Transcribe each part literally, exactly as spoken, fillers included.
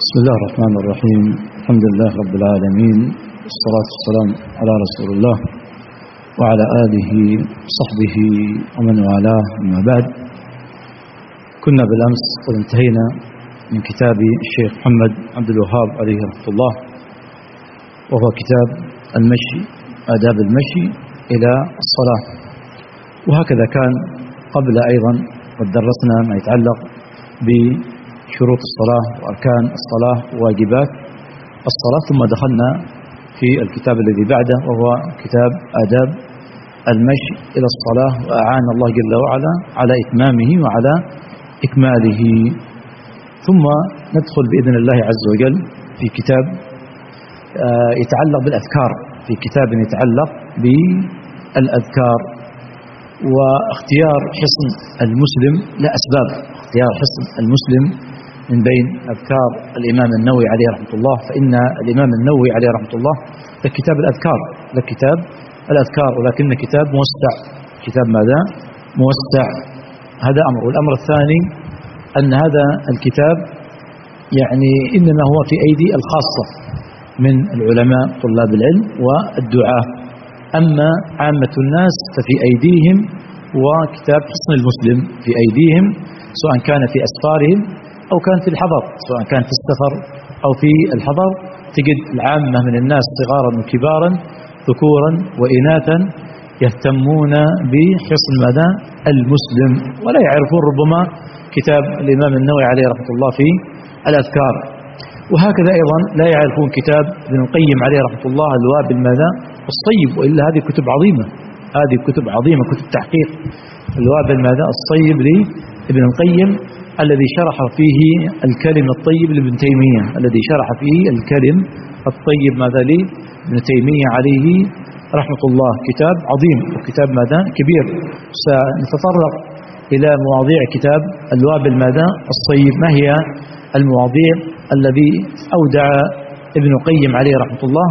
بسم الله الرحمن الرحيم. الحمد لله رب العالمين، والصلاة والسلام على رسول الله وعلى آله وصحبه ومن والاه. أما بعد، كنا بالأمس قد انتهينا من كتاب الشيخ محمد عبد الوهاب عليه رحمة الله، وهو كتاب المشي، آداب المشي إلى الصلاة. وهكذا كان قبل أيضا قد درسنا ما يتعلق بشروط الصلاة وأركان الصلاة وواجبات الصلاة، ثم دخلنا في الكتاب الذي بعده وهو كتاب آداب المشي إلى الصلاة، وأعان الله جل وعلا على إتمامه وعلى إكماله. ثم ندخل بإذن الله عز وجل في كتاب يتعلق بالأذكار، في كتاب يتعلق بالأذكار واختيار حصن المسلم. لا أسباب اختيار حصن المسلم من بين أذكار الإمام النووي عليه رحمة الله، فإن الإمام النووي عليه رحمة الله لكتاب الأذكار، لكتاب الأذكار، ولكن كتاب موسع، كتاب ماذا؟ موسع. هذا أمر. والأمر الثاني أن هذا الكتاب يعني إنما هو في أيدي الخاصة من العلماء طلاب العلم والدعاة، أما عامة الناس ففي أيديهم وكتاب حصن المسلم في أيديهم، سواء كان في أسفارهم أو كان في الحضر، سواء كان في السفر أو في الحضر. تجد العامة من الناس صغارا وكبارا، ذكورا وإناثا، يهتمون بحصن مدى المسلم ولا يعرفون ربما كتاب الإمام النووي عليه رحمة الله في الأذكار. وهكذا أيضا لا يعرفون كتاب ابن القيم عليه رحمة الله الوابل ماذا الصيب، وإلا هذه كتب عظيمة، هذه كتب عظيمة، كتب تحقيق. الوابل ماذا الصيب لابن القيم الذي شرح فيه الكلم الطيب لابن تيمية، الذي شرح فيه الكلم الطيب ماذا لابن تيمية عليه رحمة الله. كتاب عظيم وكتاب ماذا كبير. سنتطرق إلى مواضيع كتاب الوابل ماذا الصيب، ما هي المواضيع الذي أودع ابن القيم عليه رحمة الله،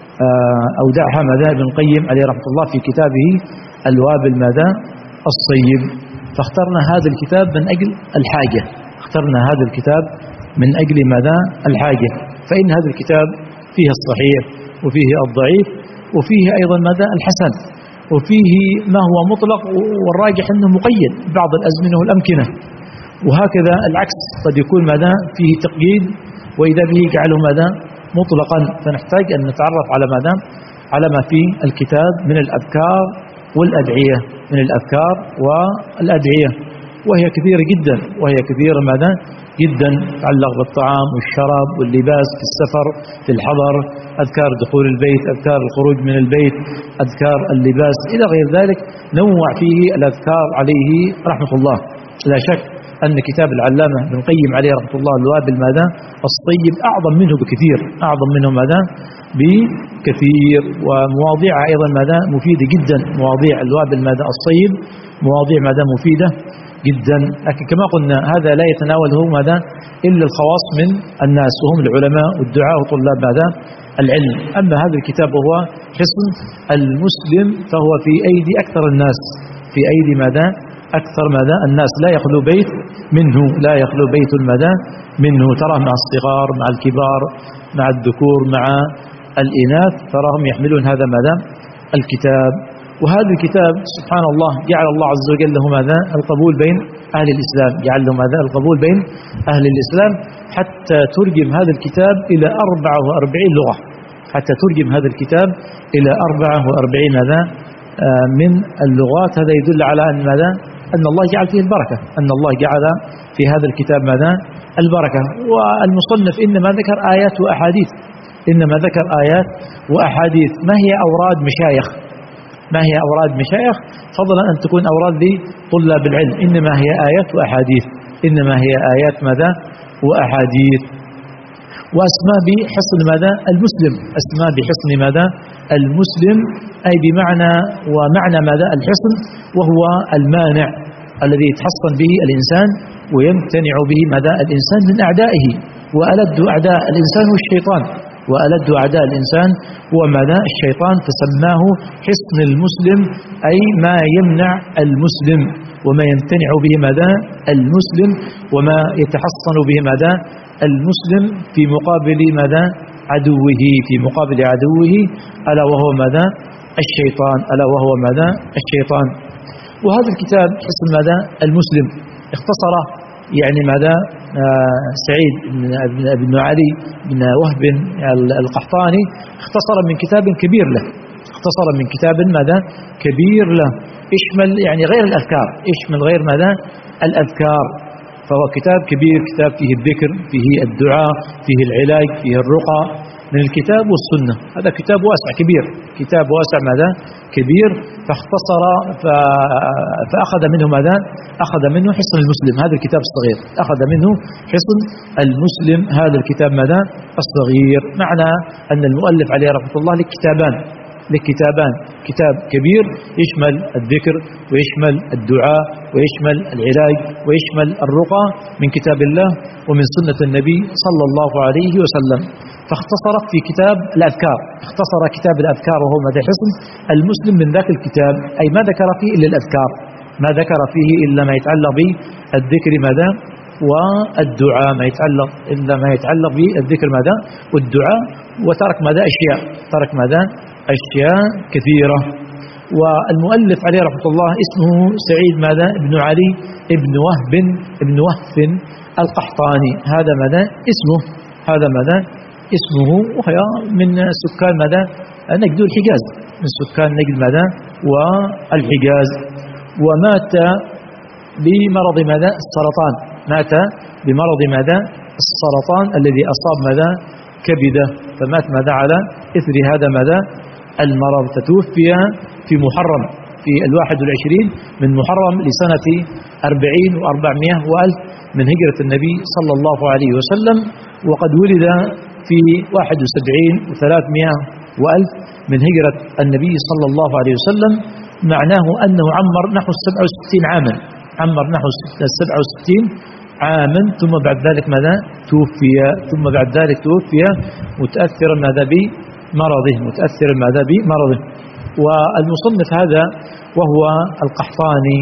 أودعها ماذا ابن القيم عليه رحمة الله في كتابه الوابل ماذا الصيب. فاخترنا هذا الكتاب من أجل الحاجة، اخترنا هذا الكتاب من أجل ماذا الحاجة، فإن هذا الكتاب فيه الصحيح وفيه الضعيف وفيه أيضا ماذا الحسن، وفيه ما هو مطلق والراجح أنه مقيد بعض الأزمنة والأمكنة، وهكذا العكس قد يكون ماذا فيه تقييد وإذا به يجعله ماذا مطلقا. فنحتاج أن نتعرف على ماذا على ما في الكتاب من الأذكار والأدعية، من الأذكار والأدعية، وهي كثيرة جدا، وهي كثيرة ماذا جدا تتعلق بالطعام والشراب واللباس في السفر في الحضر، أذكار دخول البيت، أذكار الخروج من البيت، أذكار اللباس إلى غير ذلك. نوع فيه الأذكار عليه رحمة الله. لا شك أن كتاب العلامة ابن القيم عليه رحمة الله الوابل ماذا الصيب أعظم منه بكثير، أعظم منه ماذا بكثير، ومواضيع أيضا ماذا مفيدة جدا. مواضيع الوابل ماذا الصيب مواضيع ماذا مفيدة جدا، لكن كما قلنا هذا لا يتناوله ماذا إلا الخواص من الناس، وهم العلماء والدعاء وطلاب ماذا العلم. أما هذا الكتاب وهو حصن المسلم فهو في أيدي أكثر الناس، في أيدي ماذا أكثر ماذا الناس، لا يخلو بيت منه، لا يخلو بيت ماذا منه. تراه مع الصغار مع الكبار مع الذكور مع الإناث، تراهم يحملون هذا ماذا الكتاب. وهذا الكتاب سبحان الله جعل الله عز وجل له ماذا القبول بين أهل الإسلام، جعل له ماذا القبول بين أهل الإسلام، حتى ترجم هذا الكتاب إلى أربعة وأربعين لغة، حتى ترجم هذا الكتاب إلى أربعة وأربعين ماذا من اللغات. هذا يدل على أن ماذا أن الله جعل فيه البركة، أن الله جعل في هذا الكتاب ماذا البركة. والمصنف إنما ذكر آيات وأحاديث، إنما ذكر آيات وأحاديث. ما هي أوراد مشايخ، ما هي أوراد مشايخ فضلا أن تكون أوراد لطلاب العلم، إنما هي آيات وأحاديث، إنما هي آيات ماذا وأحاديث. وأسماء بحصن ماذا المسلم، أسماء بحصن ماذا المسلم، أي بمعنى ومعنى ماذا الحصن، وهو المانع الذي يتحصن به الإنسان ويمتنع به ماذا الإنسان من أعدائه. وألد أعداء الإنسان هو الشيطان، وألد أعداء الإنسان هو ماذا الشيطان، فسماه حصن المسلم أي ما يمنع المسلم. وما يمتنع به ماذا المسلم، وما يتحصن به ماذا المسلم في مقابل ماذا عدوه، في مقابل عدوه ألا وهو ماذا الشيطان، ألا وهو ماذا الشيطان. وهذا الكتاب حصن ماذا المسلم اختصره يعني ماذا آه سعيد بن, بن علي بن وهب القحطاني، اختصر من كتاب كبير له، اختصر من كتاب ماذا كبير له يشمل يعني غير الأذكار، يشمل غير ماذا الأذكار. فهو كتاب كبير، كتاب فيه الذكر، فيه الدعاء، فيه العلاج، فيه الرقى من الكتاب والسنة. هذا كتاب واسع كبير، كتاب واسع ماذا كبير، فاختصر فأخذ منه ماذا أخذ منه حصن المسلم، هذا الكتاب الصغير أخذ منه حصن المسلم، هذا الكتاب ماذا الصغير. معنى أن المؤلف عليه رحمة الله لكتابان لكتابان كتاب كبير يشمل الذكر ويشمل الدعاء ويشمل العلاج ويشمل الرقى من كتاب الله ومن سنة النبي صلى الله عليه وسلم. فاختصرت في كتاب الأذكار، اختصر كتاب الأذكار وهو ماذا حصن المسلم من ذاك الكتاب، أي ما ذكر فيه إلا الأذكار، ما ذكر فيه إلا ما يتعلق بالذكر ماذا والدعاء، ما يتعلق إلا ما يتعلق بالذكر ماذا والدعاء، وترك ماذا أشياء، ترك ماذا أشياء كثيرة. والمؤلف عليه رحمة الله اسمه سعيد ماذا ابن علي ابن وهب ابن وهب القحطاني، هذا ماذا اسمه، هذا ماذا اسمه، وهي من سكان ماذا نجد الحجاز، من سكان نجد ماذا والحجاز. ومات بمرض ماذا السرطان، مات بمرض ماذا السرطان الذي أصاب ماذا كبده، فمات ماذا على إثر هذا ماذا المرض. فتوفي في محرم في الواحد والعشرين من محرم لسنة أربعين وأربعمائة وألف من هجرة النبي صلى الله عليه وسلم، وقد ولد في واحد وسبعين وثلاثمائة وألف من هجرة النبي صلى الله عليه وسلم. معناه أنه عمر نحو السبع وستين عاما، عمر نحو السبع وستين عاما، ثم بعد ذلك ماذا توفي، ثم بعد ذلك توفي متأثرا ماذا بمرضه، متأثرا ماذا بمرضه. والمصنف هذا وهو القحطاني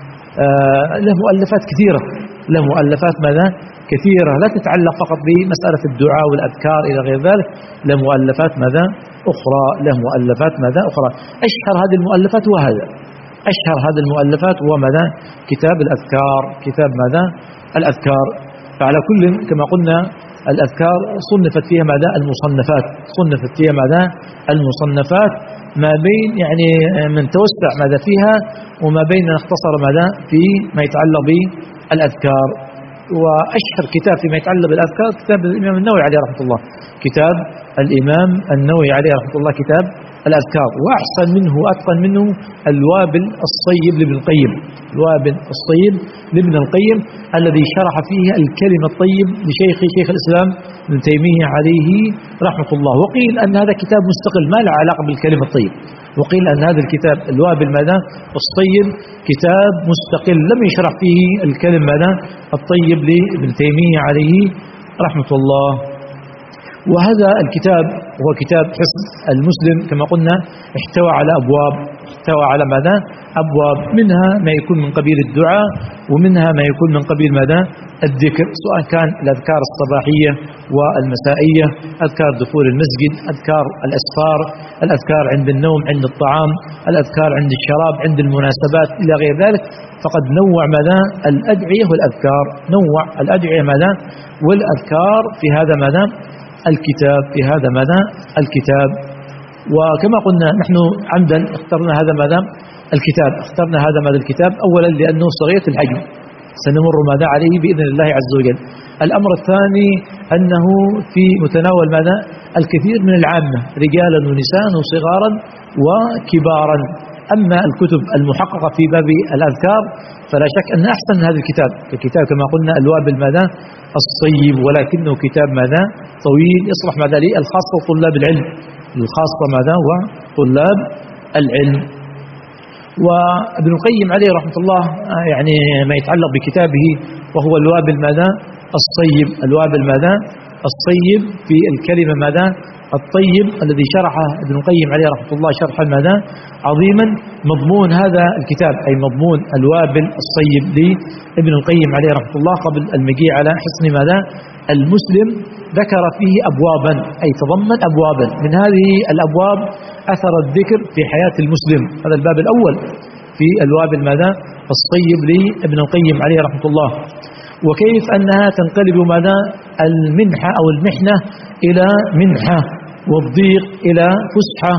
آه له مؤلفات كثيرة، له مؤلفات ماذا كثيرة لا تتعلق فقط بمسألة الدعاء والأذكار إلى غير ذلك، له مؤلفات ماذا أخرى، له مؤلفات ماذا أخرى. أشهر هذه المؤلفات وهذا أشهر هذه المؤلفات هو ماذا كتاب الأذكار، كتاب ماذا الأذكار. فعلى كل كما قلنا الأذكار صنفت فيها ماذا المصنفات، صنفت فيها ماذا المصنفات، ما بين يعني من توسع ماذا فيها وما بين اختصر ماذا في ما يتعلق بالأذكار. وأشهر كتاب فيما يتعلق بالأذكار كتاب الإمام النووي عليه رحمة الله، كتاب الإمام النووي عليه رحمة الله كتاب الأذكار. وأحسن منه وأتقن منه الوابل الصيب لابن القيم، الوابل الصيب لابن القيم الذي شرح فيه الكلم الطيب لشيخ شيخ الإسلام ابن تيمية عليه رحمة الله. وقيل أن هذا كتاب مستقل ما له علاقة بالكلم الطيب، وقيل أن هذا الكتاب الوابل ماذا الصيب كتاب مستقل لم يشرح فيه الكلم ماذا الطيب لابن تيمية عليه رحمة الله. وهذا الكتاب هو كتاب حصن المسلم كما قلنا، احتوى على أبواب، احتوى على ماذا أبواب، منها ما يكون من قبيل الدعاء، ومنها ما يكون من قبيل ماذا الذكر، سواء كان الأذكار الصباحية والمسائية، أذكار دخول المسجد، أذكار الأسفار، الأذكار عند النوم، عند الطعام، الأذكار عند الشراب، عند المناسبات إلى غير ذلك. فقد نوع ماذا الأدعية والأذكار، نوع الأدعية ماذا والأذكار في هذا ماذا الكتاب، في هذا ماذا الكتاب. وكما قلنا نحن عمدا اخترنا هذا ماذا الكتاب، اخترنا هذا ماذا الكتاب أولا لأنه صغير الحجم، سنمر ماذا عليه بإذن الله عز وجل. الأمر الثاني أنه في متناول ماذا الكثير من العامة، رجالا ونساء وصغارا وكبارا. أما الكتب المحققة في باب الأذكار فلا شك أن أحسن هذا الكتاب، الكتاب كما قلنا الوابل ماذا الصيب، ولكنه كتاب ماذا طويل يصلح ماذا للخاصة وطلاب العلم، الخاصة ماذا وطلاب العلم. وابن القيم عليه رحمة الله يعني ما يتعلق بكتابه وهو الوابل ماذا الصيب، الوابل ماذا الصيب في الكلمة ماذا الطيب الذي شرحه ابن القيم عليه رحمة الله شرحا ماذا عظيما. مضمون هذا الكتاب أي مضمون الوابل الصيب لابن القيم عليه رحمة الله قبل المجيء على حصن ماذا المسلم ذكر فيه أبوابا أي تضمن أبوابا. من هذه الأبواب أثر الذكر في حياة المسلم، هذا الباب الأول في الوابل ماذا الصيب لابن القيم عليه رحمة الله، وكيف أنها تنقلب ماذا المنحة أو المحنة إلى منحة، والضيق إلى فسحة،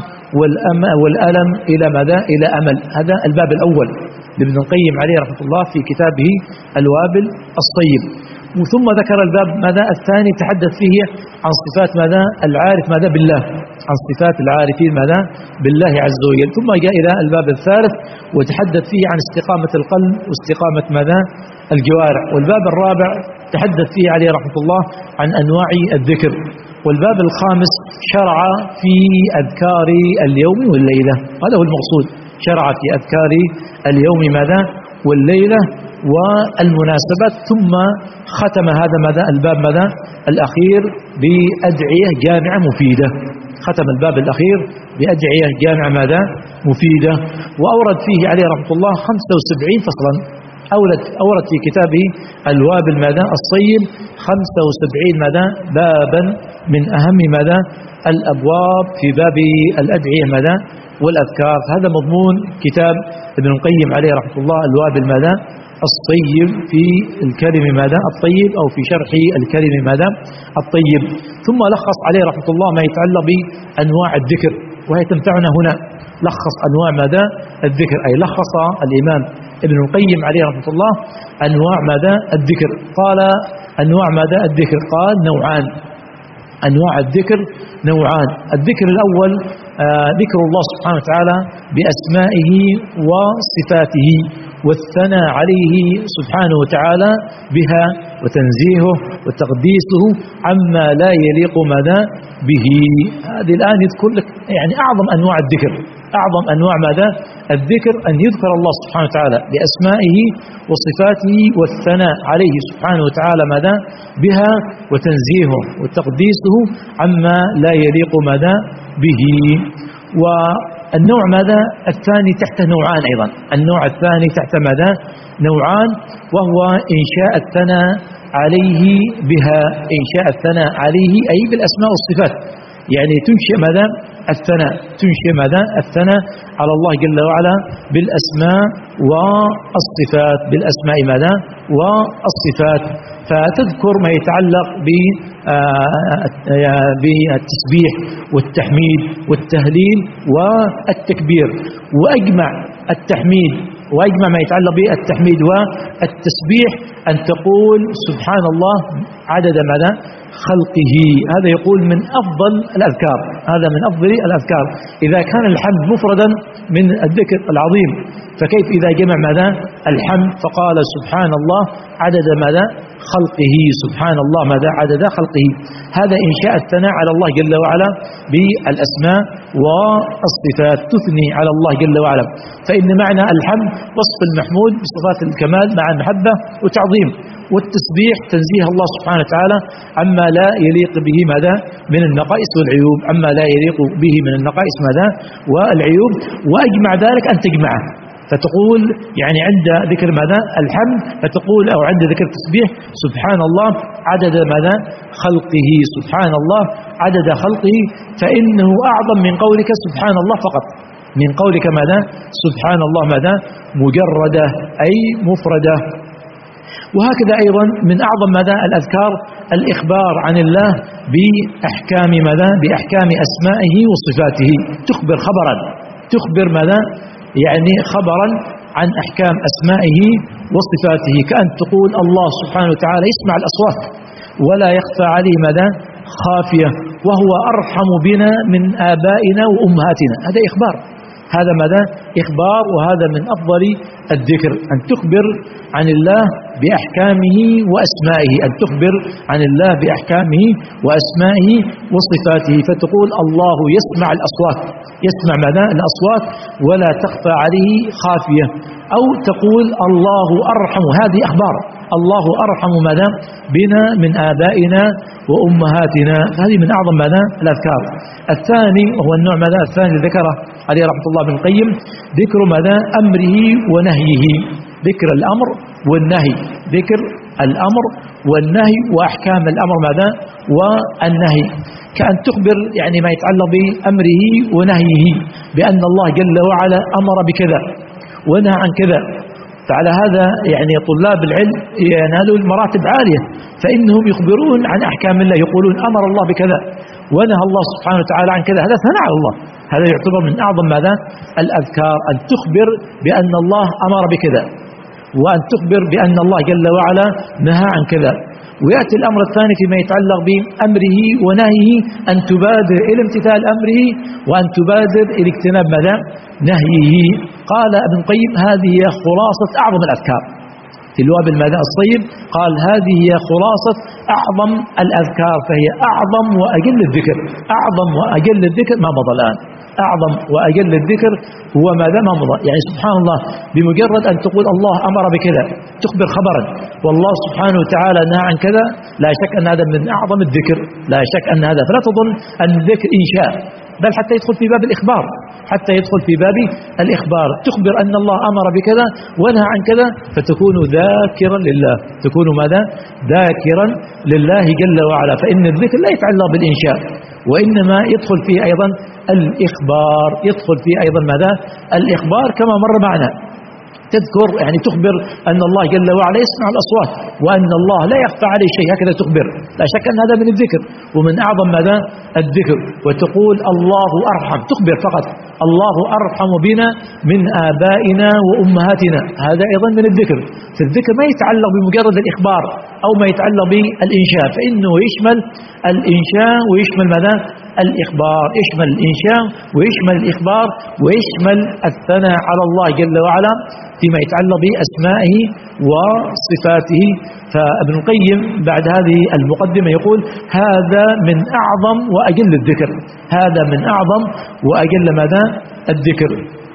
والألم إلى ماذا إلى أمل. هذا الباب الأول لابن القيم عليه رحمة الله في كتابه الوابل الصيب. ثم ذكر الباب ماذا الثاني تحدث فيه عن صفات ماذا العارف ماذا بالله، عن صفات العارفين ماذا بالله عز وجل. ثم جاء إلى الباب الثالث وتحدث فيه عن استقامة القلب واستقامة ماذا الجوارح. والباب الرابع تحدث فيه عليه رحمة الله عن أنواع الذكر. والباب الخامس شرع في أذكار اليوم والليلة، هذا هو المقصود، شرع في أذكار اليوم ماذا والليلة والمناسبات. ثم ختم هذا ماذا الباب ماذا الأخير بأدعية جامعة مفيدة، ختم الباب الأخير بأدعية جامعة ماذا مفيدة. وأورد فيه عليه رحمة الله خمسة وسبعين فصلا، أورد أورد في كتابه الوابل ماذا الصيب خمسة وسبعين ماذا بابا من أهم ماذا الأبواب في باب الأدعية ماذا والأذكار. هذا مضمون كتاب ابن القيم عليه رحمة الله الوابل ماذا الصيب في الكلم ماذا الطيب أو في شرح الكلم ماذا الطيب. ثم لخص عليه رحمة الله ما يتعلق بأنواع الذكر، وهي تنفعنا هنا. لخص أنواع ماذا الذكر، أي لخص الإمام ابن القيم عليه رحمة الله أنواع ماذا الذكر. قال أنواع ماذا الذكر، قال نوعان، أنواع الذكر نوعان. الذكر الأول آه ذكر الله سبحانه وتعالى بأسمائه وصفاته والثناء عليه سبحانه وتعالى بها وتنزيهه وتقديسه عما لا يليق ماذا به. هذه الآن يذكر لك يعني أعظم أنواع الذكر، أعظم أنواع ماذا الذكر أن يذكر الله سبحانه وتعالى بأسمائه وصفاته والثناء عليه سبحانه وتعالى ماذا بها وتنزيهه وتقديسه عما لا يليق ماذا به. والنوع ماذا الثاني تحت نوعان أيضا، النوع الثاني تحت ماذا نوعان، وهو إنشاء الثناء عليه بها، إنشاء الثناء عليه أي بالأسماء والصفات، يعني تنشئ ماذا الثناء، تنشئ ماذا الثناء على الله جل وعلا بالأسماء والصفات، بالأسماء ماذا والصفات. فتذكر ما يتعلق بالتسبيح والتحميد والتهليل والتكبير، وأجمع التحميد وأجمع ما يتعلق بالتحميد والتسبيح أن تقول سبحان الله عدد ماذا خلقه. هذا يقول من أفضل الأذكار، هذا من أفضل الأذكار. إذا كان الحمد مفردا من الذكر العظيم، فكيف إذا جمع ماذا الحمد فقال سبحان الله عدد ماذا خلقه، سبحان الله ماذا عدد خلقه. هذا إنشاء الثناء على الله جل وعلا بالأسماء والصفات، تثني على الله جل وعلا. فإن معنى الحمد وصف المحمود بصفات الكمال مع المحبة وتعظيم، والتسبيح تنزيه الله سبحانه وتعالى عما لا يليق به ماذا من النقائص والعيوب، عما لا يليق به من النقائص ماذا والعيوب. وأجمع ذلك أن تجمعه، فتقول يعني عند ذكر ماذا الحمد فتقول أو عند ذكر التسبيح سبحان الله عدد ماذا خلقه، سبحان الله عدد خلقه، فإنه أعظم من قولك سبحان الله فقط، من قولك ماذا سبحان الله ماذا مجردة أي مفردة. وهكذا أيضا من أعظم ماذا الأذكار الإخبار عن الله بأحكام ماذا بأحكام أسمائه وصفاته، تخبر خبرا، تخبر ماذا يعني خبرا عن أحكام أسمائه وصفاته، كأن تقول الله سبحانه وتعالى يسمع الأصوات ولا يخفى عليه ماذا خافية، وهو أرحم بنا من آبائنا وأمهاتنا. هذا إخبار، هذا ماذا إخبار، وهذا من أفضل الذكر، أن تخبر عن الله بأحكامه وأسمائه، أن تخبر عن الله بأحكامه وأسمائه وصفاته، فتقول الله يسمع الأصوات، يسمع ماذا؟ الأصوات ولا تخفى عليه خافية، أو تقول الله أرحم، هذه أخبار، الله أرحم ماذا؟ بنا من آبائنا وأمهاتنا، هذه من أعظم ماذا؟ الأذكار. الثاني وهو النوع ماذا؟ الثاني ذكره عليه رحمة الله بن القيم، ذكر ماذا؟ أمره ونهيه، ذكر الأمر والنهي، ذكر الأمر والنهي وأحكام الأمر ماذا؟ والنهي، كأن تخبر يعني ما يتعلق بأمره ونهيه، بأن الله جل وعلا أمر بكذا ونهى عن كذا. فعلى هذا يعني طلاب العلم ينالوا المراتب عالية، فإنهم يخبرون عن أحكام الله، يقولون أمر الله بكذا ونهى الله سبحانه وتعالى عن كذا، هذا ثناء على الله، هذا يعتبر من أعظم ماذا؟ الأذكار، أن تخبر بأن الله أمر بكذا، وأن تخبر بأن الله جل وعلا نهى عن كذا. ويأتي الأمر الثاني فيما يتعلق بأمره ونهيه، أن تبادر إلى امتثال أمره وأن تبادر إلى اجتناب ماذا؟ نهيه. قال ابن القيم هذه هي خلاصة أعظم الأذكار، في الوابل ماذا؟ الصيب، قال هذه هي خلاصة أعظم الأذكار، فهي أعظم وأجل الذكر، أعظم وأجل الذكر ما مضى الآن، أعظم وأجل الذكر هو ماذا؟ ما مضى. يعني سبحان الله، بمجرد أن تقول الله أمر بكذا تخبر خبرا، والله سبحانه وتعالى نهى عن كذا، لا شك أن هذا من أعظم الذكر، لا شك أن هذا، فلا تظن أن الذكر إنشاء، بل حتى يدخل في باب الإخبار، حتى يدخل في باب الإخبار، تخبر أن الله أمر بكذا ونهى عن كذا، فتكون ذاكرا لله، تكون ماذا؟ ذاكرا لله جل وعلا. فإن الذكر لا يتعلق بالإنشاء، وإنما يدخل فيه أيضا الإخبار، يدخل فيه أيضا ماذا؟ الإخبار كما مر معنا، تذكر يعني تخبر أن الله جل وعلا يسمع الأصوات، وأن الله لا يخفى عليه شيء، هكذا تخبر، لا شك أن هذا من الذكر ومن أعظم ماذا؟ الذكر. وتقول الله أرحم، تخبر فقط الله أرحم بنا من آبائنا وأمهاتنا، هذا أيضا من الذكر. فالذكر ما يتعلق بمجرد الإخبار أو ما يتعلق بالإنشاء، فإنه يشمل الإنشاء ويشمل ماذا؟ الإخبار، يشمل الإنشاء ويشمل الإخبار ويشمل الثناء على الله جل وعلا فيما يتعلق بأسمائه وصفاته. فابن القيم بعد هذه المقدمة يقول هذا من أعظم وأجل الذكر، هذا من أعظم وأجل ماذا؟ الذكر.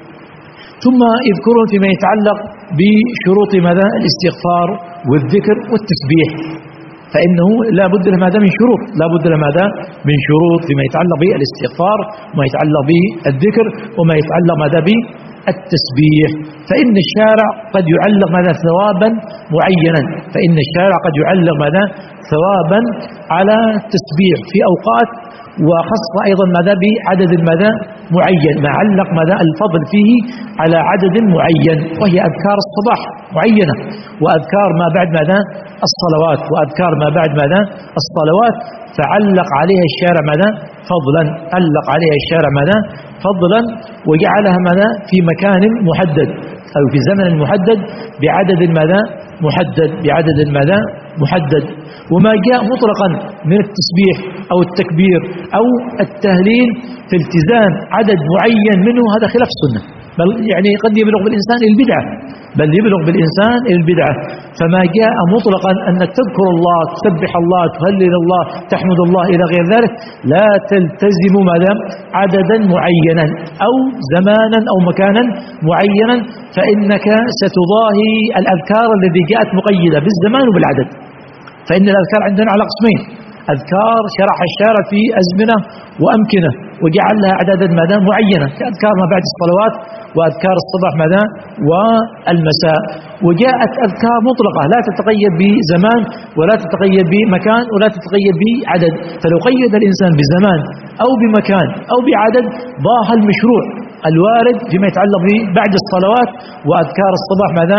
ثم يذكرون فيما يتعلق بشروط ماذا؟ الاستغفار والذكر والتسبيح، فإنه لا بد له ماذا؟ من شروط، لا بد له ماذا؟ من شروط فيما يتعلق بالاستغفار وما يتعلق بالذكر وما يتعلق ماذا؟ بالتسبيح. فإن الشارع قد يعلق ماذا؟ ثوابا معينا، فإن الشارع قد يعلق ماذا؟ ثوابا على التسبيح في أوقات، وخص أيضا ماذا؟ بعدد ماذا؟ معين، ما علق ماذا؟ الفضل فيه على عدد معين، وهي أذكار الصباح معينة، وأذكار ما بعد ماذا؟ الصلوات، وأذكار ما بعد ماذا؟ الصلوات، فعلق عليها الشارع ماذا؟ فضلا، علق عليها الشارع ماذا؟ فضلا، وجعلها ماذا؟ في مكان محدد أو في زمن محدد بعدد ماذا؟ محدد، بعدد ماذا؟ محدد. وما جاء مطلقا من التسبيح أو التكبير أو التهليل في التزام عدد معين منه، هذا خلاف السنة، بل يعني قد يبلغ بالإنسان إلى البدعة، بل يبلغ بالإنسان إلى البدعة. فما جاء مطلقا أنك تذكر الله، تسبح الله، تهلل الله، تحمد الله إلى غير ذلك، لا تلتزم ماذا؟ عددا معينا أو زمانا أو مكانا معينا، فإنك ستضاهي الأذكار التي جاءت مقيدة بالزمان وبالعدد. فإن الأذكار عندنا على قسمين، أذكار شرح الشارع في أزمنة وأمكنة وجعل لها أعدادا ماذا؟ معينة، كأذكار ما بعد الصلوات وأذكار الصباح ماذا؟ والمساء. وجاءت أذكار مطلقة لا تتقيد بزمان ولا تتقيد بمكان ولا تتقيد بعدد، فلو قيد الإنسان بزمان أو بمكان أو بعدد ضاع المشروع الوارد فيما يتعلق بعد الصلوات وأذكار الصباح ماذا؟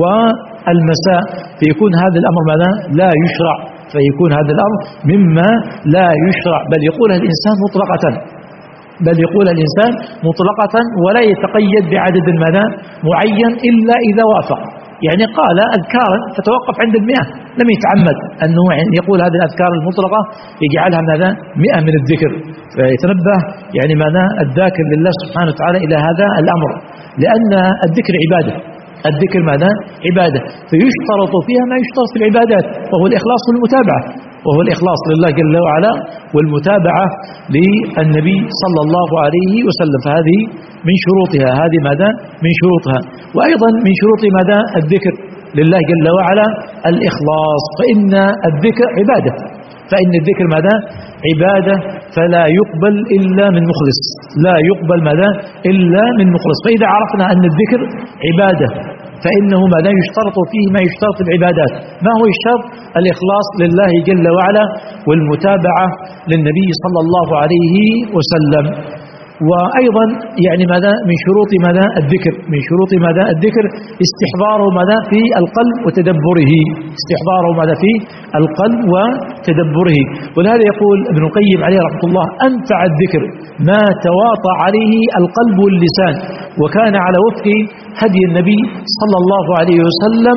والمساء، فيكون هذا الأمر ماذا؟ لا يشرع، فيكون هذا الأمر مما لا يشرع، بل يقولها الإنسان مطلقة، بل يقول الإنسان مطلقة ولا يتقيد بعدد ماذا؟ معين إلا إذا وافق. يعني قال أذكارا فتوقف عند المئة، لم يتعمد أنه يعني يقول هذه الأذكار المطلقة يجعلها ماذا؟ مئة من الذكر، فيتنبه يعني ماذا؟ الذاكر لله سبحانه وتعالى إلى هذا الأمر. لأن الذكر عبادة، الذكر ماذا؟ عبادة، فيشترط فيها ما يشترط في العبادات، وهو الإخلاص والمتابعة، وهو الإخلاص لله جل وعلا والمتابعة للنبي صلى الله عليه وسلم، فهذه من شروطها، هذه ماذا؟ من شروطها. وأيضا من شروط ماذا؟ الذكر لله جل وعلا الإخلاص، فإن الذكر عبادة، فإن الذكر ماذا؟ عبادة، فلا يقبل إلا من مخلص، لا يقبل ماذا؟ إلا من مخلص. فإذا عرفنا أن الذكر عبادة فإنه ماذا؟ يشترط فيه ما يشترط العبادات. ما هو الشرط؟ الإخلاص لله جل وعلا والمتابعة للنبي صلى الله عليه وسلم. وأيضا يعني ماذا؟ من شروط ماذا؟ الذكر، من شروط ماذا؟ الذكر استحضاره ماذا؟ في القلب وتدبره، استحضاره ماذا؟ في القلب وتدبره. ولهذا يقول ابن القيم عليه رحمة الله: أنفع الذكر ما تواطى عليه القلب واللسان، وكان على وفق هدي النبي صلى الله عليه وسلم.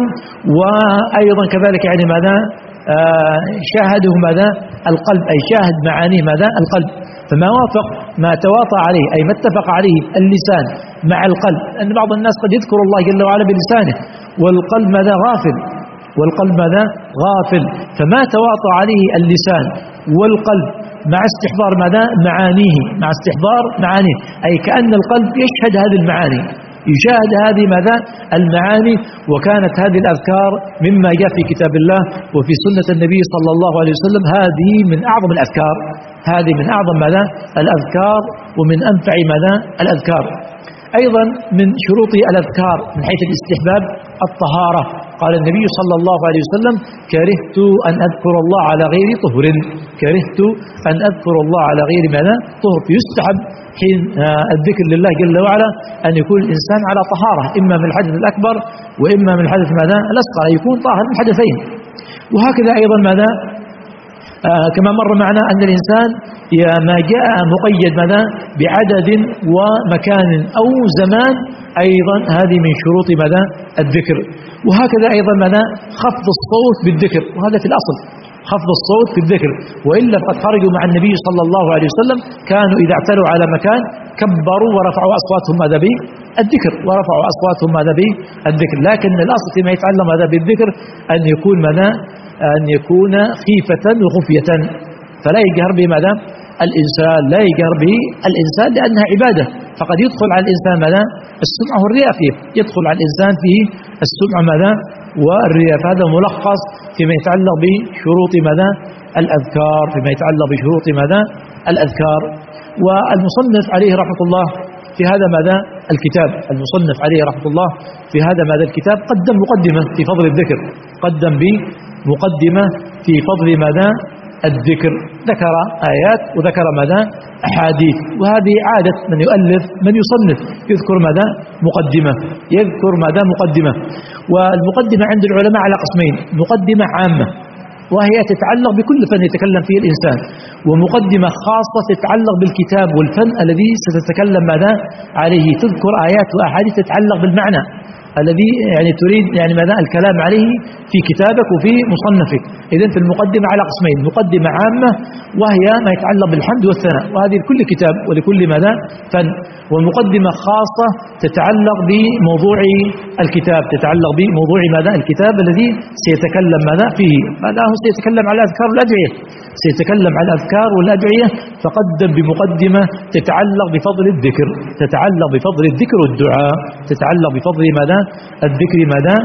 وأيضا كذلك يعني ماذا؟ آه شاهده ماذا؟ القلب، أي شاهد معانيه ماذا؟ القلب. فما وافق ما تواطى عليه أي ما اتفق عليه اللسان مع القلب، أن بعض الناس قد يذكر الله جل وعلا بلسانه والقلب ماذا؟ غافل، والقلب ماذا؟ غافل. فما تواطى عليه اللسان والقلب مع استحضار ماذا؟ معانيه، مع استحضار معانيه، أي كأن القلب يشهد هذه المعاني، يشاهد هذه ماذا؟ المعاني. وكانت هذه الأذكار مما جاء في كتاب الله وفي سنة النبي صلى الله عليه وسلم، هذه من أعظم الأذكار، هذه من أعظم ماذا؟ الأذكار ومن أنفع ماذا؟ الأذكار. أيضا من شروط الأذكار من حيث الاستحباب الطهارة. قال النبي صلى الله عليه وسلم: كرهت أن أذكر الله على غير طهر، كرهت أن أذكر الله على غير ماذا؟ طهر. فيستحب حين الذكر لله جل وعلا أن يكون الإنسان على طهارة، إما من الحدث الأكبر وإما من الحدث ماذا؟ الأصغر، يكون طاهر من حدثين. وهكذا أيضا ماذا؟ آه كما مر معنا أن الإنسان ما جاء مقيد ماذا؟ بعدد ومكان أو زمان، أيضا هذه من شروط ماذا؟ الذكر. وهكذا أيضا ماذا؟ خفض الصوت بالذكر، وهذا في الأصل خفض الصوت في الذكر، وإلا قد خرجوا مع النبي صلى الله عليه وسلم كانوا إذا اعتلوا على مكان كبروا ورفعوا أصواتهم ماذا؟ بالذكر، ورفعوا أصواتهم ماذا؟ بالذكر. لكن الأصل فيما يتعلم هذا بالذكر أن يكون ماذا؟ أن يكون خيفة وخفية، فلا يجهر به ماذا؟ الإنسان، لا يجهر به الإنسان لأنها عبادة، فقد يدخل على الإنسان ماذا؟ السمع والرياء فيه، يدخل على الإنسان فيه السمع ماذا؟ والرياء. فهذا ملخص فيما يتعلق بشروط ماذا؟ الأذكار، فيما يتعلق بشروط ماذا؟ الأذكار. والمصنف عليه رحمة الله في هذا ماذا؟ الكتاب، المصنف عليه رحمة الله في هذا ماذا؟ الكتاب قدم مقدمة في فضل الذكر، قدم بمقدمة في فضل ماذا؟ الذكر، ذكر آيات وذكر ماذا؟ أحاديث. وهذه عادة من يؤلف من يصنف، يذكر ماذا؟ مقدمة، يذكر ماذا؟ مقدمة. والمقدمة عند العلماء على قسمين: مقدمة عامة وهي تتعلق بكل فن يتكلم فيه الإنسان، ومقدمة خاصة تتعلق بالكتاب والفن الذي ستتكلم ماذا؟ عليه، تذكر آيات وأحاديث تتعلق بالمعنى الذي يعني تريد يعني ماذا؟ الكلام عليه في كتابك وفي مصنفك. إذن في المقدمة على قسمين: مقدمة عامة وهي ما يتعلق بالحمد والثناء، وهذه لكل كتاب ولكل ماذا؟ فن. ومقدمة خاصة تتعلق بموضوع الكتاب، تتعلق بموضوع ماذا؟ الكتاب الذي سيتكلم ماذا؟ فيه. ماذا هو؟ سيتكلم على الأذكار والأدعية، سيتكلم على الأذكار والأدعية، فقدم بمقدمة تتعلق بفضل الذكر، تتعلق بفضل الذكر والدعاء، تتعلق بفضل ماذا؟ الذكر ماذا؟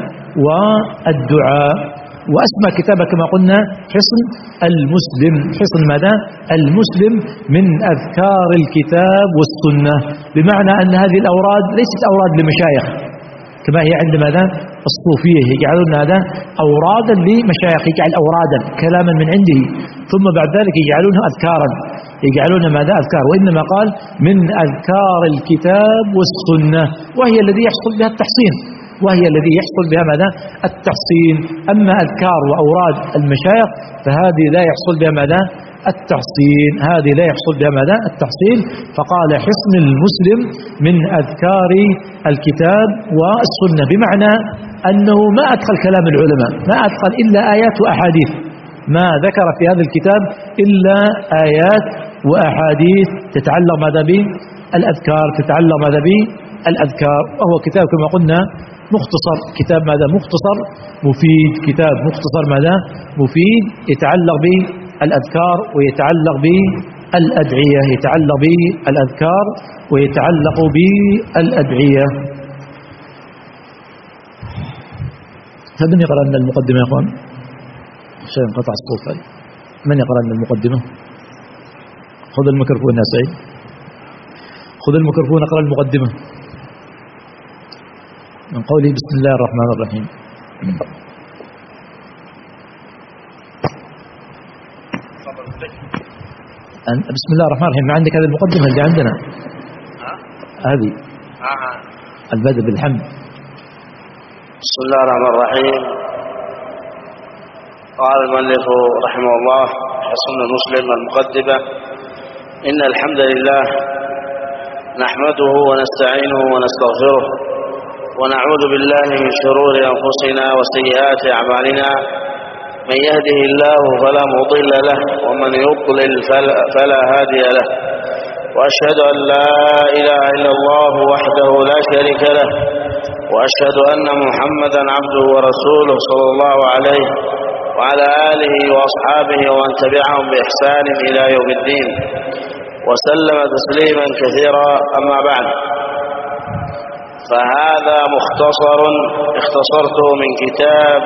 والدعاء. وأسمى كتابه كما قلنا حصن المسلم، حصن ماذا؟ المسلم من أذكار الكتاب والسنة، بمعنى أن هذه الأوراد ليست أوراد لمشايخ كما هي عند ماذا؟ الصوفية، يجعلون هذا أورادا لمشايخ، يجعل أورادا كلاما من عنده، ثم بعد ذلك يجعلونها أذكارا، يجعلون ماذا؟ أذكار. وإنما قال من أذكار الكتاب والسنة، وهي الذي يحصل بها التحصين، وهي الذي يحصل بها ماذا؟ التحصين. أما أذكار وأوراد المشايخ فهذه لا يحصل بها ماذا؟ التحصين، هذه لا يحصل بها ماذا؟ التحصين. فقال حصن المسلم من أذكار الكتاب والسنة، بمعنى أنه ما أدخل كلام العلماء، ما أدخل إلا آيات وأحاديث، ما ذكر في هذا الكتاب إلا آيات وأحاديث تتعلق ماذا؟ به الأذكار، تتعلق ماذا؟ به الأذكار، وهو كتاب كما قلنا مختصر، كتاب ماذا؟ مختصر مفيد، كتاب مختصر ماذا؟ مفيد، يتعلق بالأذكار ويتعلق بالأدعية، يتعلق بالأذكار ويتعلق بالأدعية. فمن يقرأ لنا المقدمة يا أخوان؟ عشان انقطع الصوت. من يقرأ لنا المقدمة؟ خذ الميكروفون يا سعيد، خذ الميكروفون، اقرأ المقدمة من قوله بسم الله الرحمن الرحيم. بسم الله الرحمن الرحيم. ما عندك هذه المقدمة اللي عندنا هذه البدء بالحمد. بسم الله الرحمن الرحيم. قال المؤلف رحمه الله حسن مسلم المقدمة: إن الحمد لله نحمده ونستعينه ونستغفره ونعوذ بالله من شرور أنفسنا وسيئات أعمالنا، من يهده الله فلا مضل له ومن يضلل فلا هادي له، وأشهد أن لا إله إلا الله وحده لا شريك له، وأشهد أن محمدا عبده ورسوله صلى الله عليه وعلى آله وأصحابه ومن تبعهم بإحسان إلى يوم الدين، وسلم تسليما كثيرا. أما بعد، فهذا مختصر اختصرته من كتاب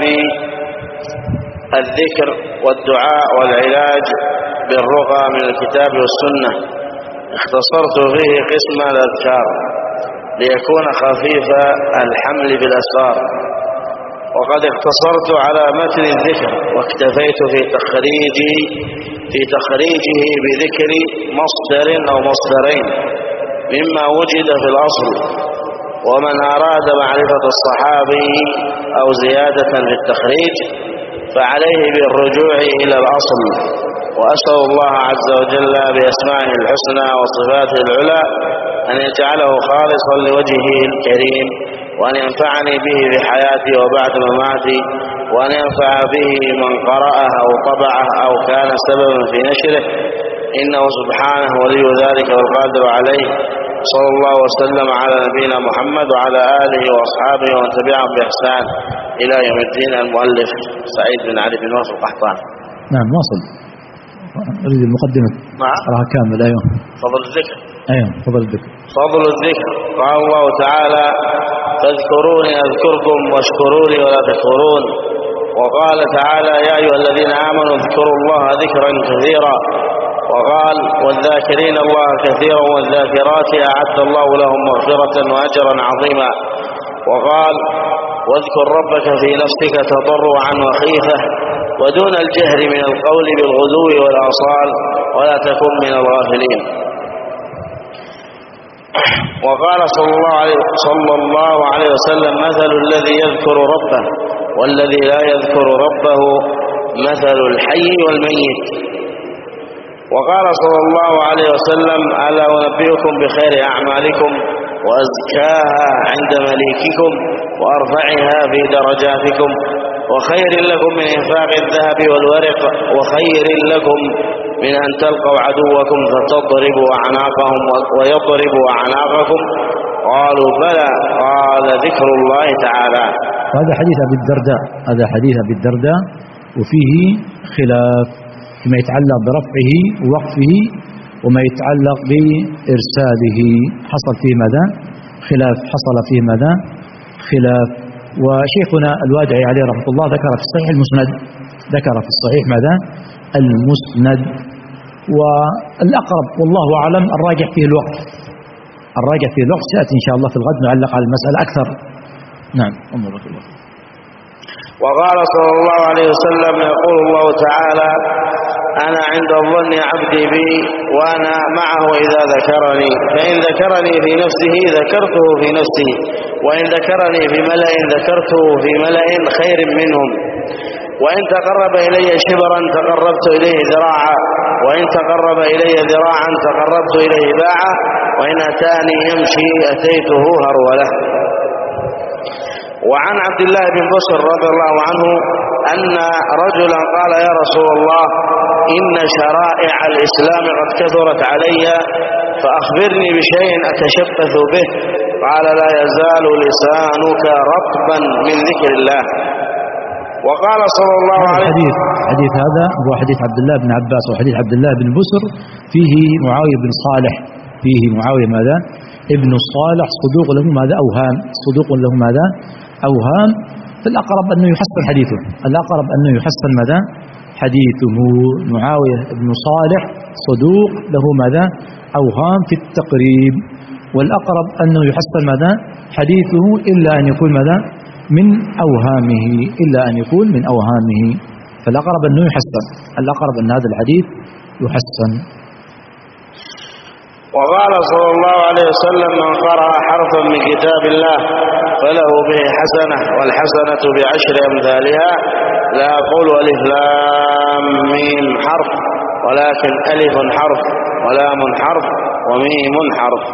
الذكر والدعاء والعلاج بالرقى من الكتاب والسنة، اختصرت فيه قسم الأذكار ليكون خفيف الحمل بالأسفار، وقد اقتصرت على متن الذكر واكتفيت في تخريجه في تخريجه بذكر مصدر أو مصدرين مما وجد في الأصل، ومن أراد معرفة الصحابي أو زيادة في التخريج فعليه بالرجوع إلى الأصل. وأسأل الله عز وجل بأسمائه الحسنى وصفاته العلى أن يجعله خالصا لوجهه الكريم، وأن ينفعني به بحياتي وبعد مماتي، وأن ينفع به من قرأه أو طبعه أو كان سببا في نشره، إنه سبحانه ولي ذلك والقادر عليه. صلى الله وسلم على نبينا محمد وعلى آله وأصحابه ومن تبعهم بإحسان إلى يوم الدين. المؤلف سعيد بن علي بن وفق القحطاني. نعم، واصل. أريد المقدمة أراها كاملة. أيوة. فضل الذكر. أيوة، فضل الذكر. فضل الذكر. قال الله تعالى: فاذكروني أذكركم واشكروا لي ولا تكفرون. وقال تعالى: يا أيها الذين آمنوا اذكروا الله ذكرا كثيرا. وقال: والذاكرين الله كثيرا والذاكرات أعد الله لهم مغفرة وأجرا عظيما. وقال: واذكر ربك في نفسك تضرعا وخيفة ودون الجهر من القول بالغدو والآصال ولا تكن من الغافلين. وقال صلى الله عليه, صلى الله عليه وسلم: مثل الذي يذكر ربه والذي لا يذكر ربه مثل الحي والميت. وقال صلى الله عليه وسلم: ألا أنبئكم بخير أعمالكم وأزكاها عند مليككم وأرفعها في درجاتكم وخير لكم من إنفاق الذهب والورق وخير لكم من أن تلقوا عدوكم فتضربوا أعناقهم ويضربوا أعناقكم. قالوا: بلى. قال: ذكر الله تعالى. هذا حديث أبي الدرداء، هذا حديث أبي الدرداء، وفيه خلاف فيما يتعلق برفعه ووقفه وما يتعلق بإرساله، حصل فيه ماذا؟ خلاف. حصل فيه ماذا؟ خلاف. وشيخنا الوادعي عليه رحمة الله ذكر في الصحيح المسند، ذكر في الصحيح ماذا؟ المسند. والأقرب والله أعلم الراجح فيه الوقت، الراجح فيه الوقت سيأتي إن شاء الله في الغد نعلق على المسألة أكثر. نعم. أمرك الله. وقال صلى الله عليه وسلم: يقول الله تعالى: أنا عند الظن عبدي بي وأنا معه إذا ذكرني، فإن ذكرني في نفسه ذكرته في نفسي، وإن ذكرني في ملأ ذكرته في ملأ خير منهم، وإن تقرب إلي شبرا تقربت إليه ذراعا، وإن تقرب إلي ذراعا تقربت إليه باعا، وإن أتاني يمشي أتيته هرولة. وعن عبد الله بن بشر رضي الله عنه أن رجلا قال: يا رسول الله، إن شرائع الإسلام قد كثرت علي، فأخبرني بشيء أتشبث به. قال لا يزال لسانك رطبا من ذكر الله. وقال صلى الله عليه وسلم الحديث حديث هذا هو حديث عبد الله بن عباس وحديث عبد الله بن بسر، فيه معاوية بن صالح، فيه معاوية ماذا ابن الصالح صدوق له ماذا أوهام، صدوق له ماذا أوهام، فالأقرب أنه يحسن حديثه، الأقرب أنه يحسن ماذا حديثه. معاوية بن صالح صدوق له ماذا أوهام في التقريب، والأقرب أنه يحسن ماذا حديثه إلا أن يكون ماذا من أوهامه، إلا أن يكون من أوهامه، فالأقرب أنه يحسن، الأقرب أن هذا الحديث يحسن. وقال صلى الله عليه وسلم من قرأ حرفا من كتاب الله فله به حسنة والحسنة بعشر أمثالها، لا أقول ألف لام ميم حرف، ولكن ألف حرف ولام حرف وميم حرف.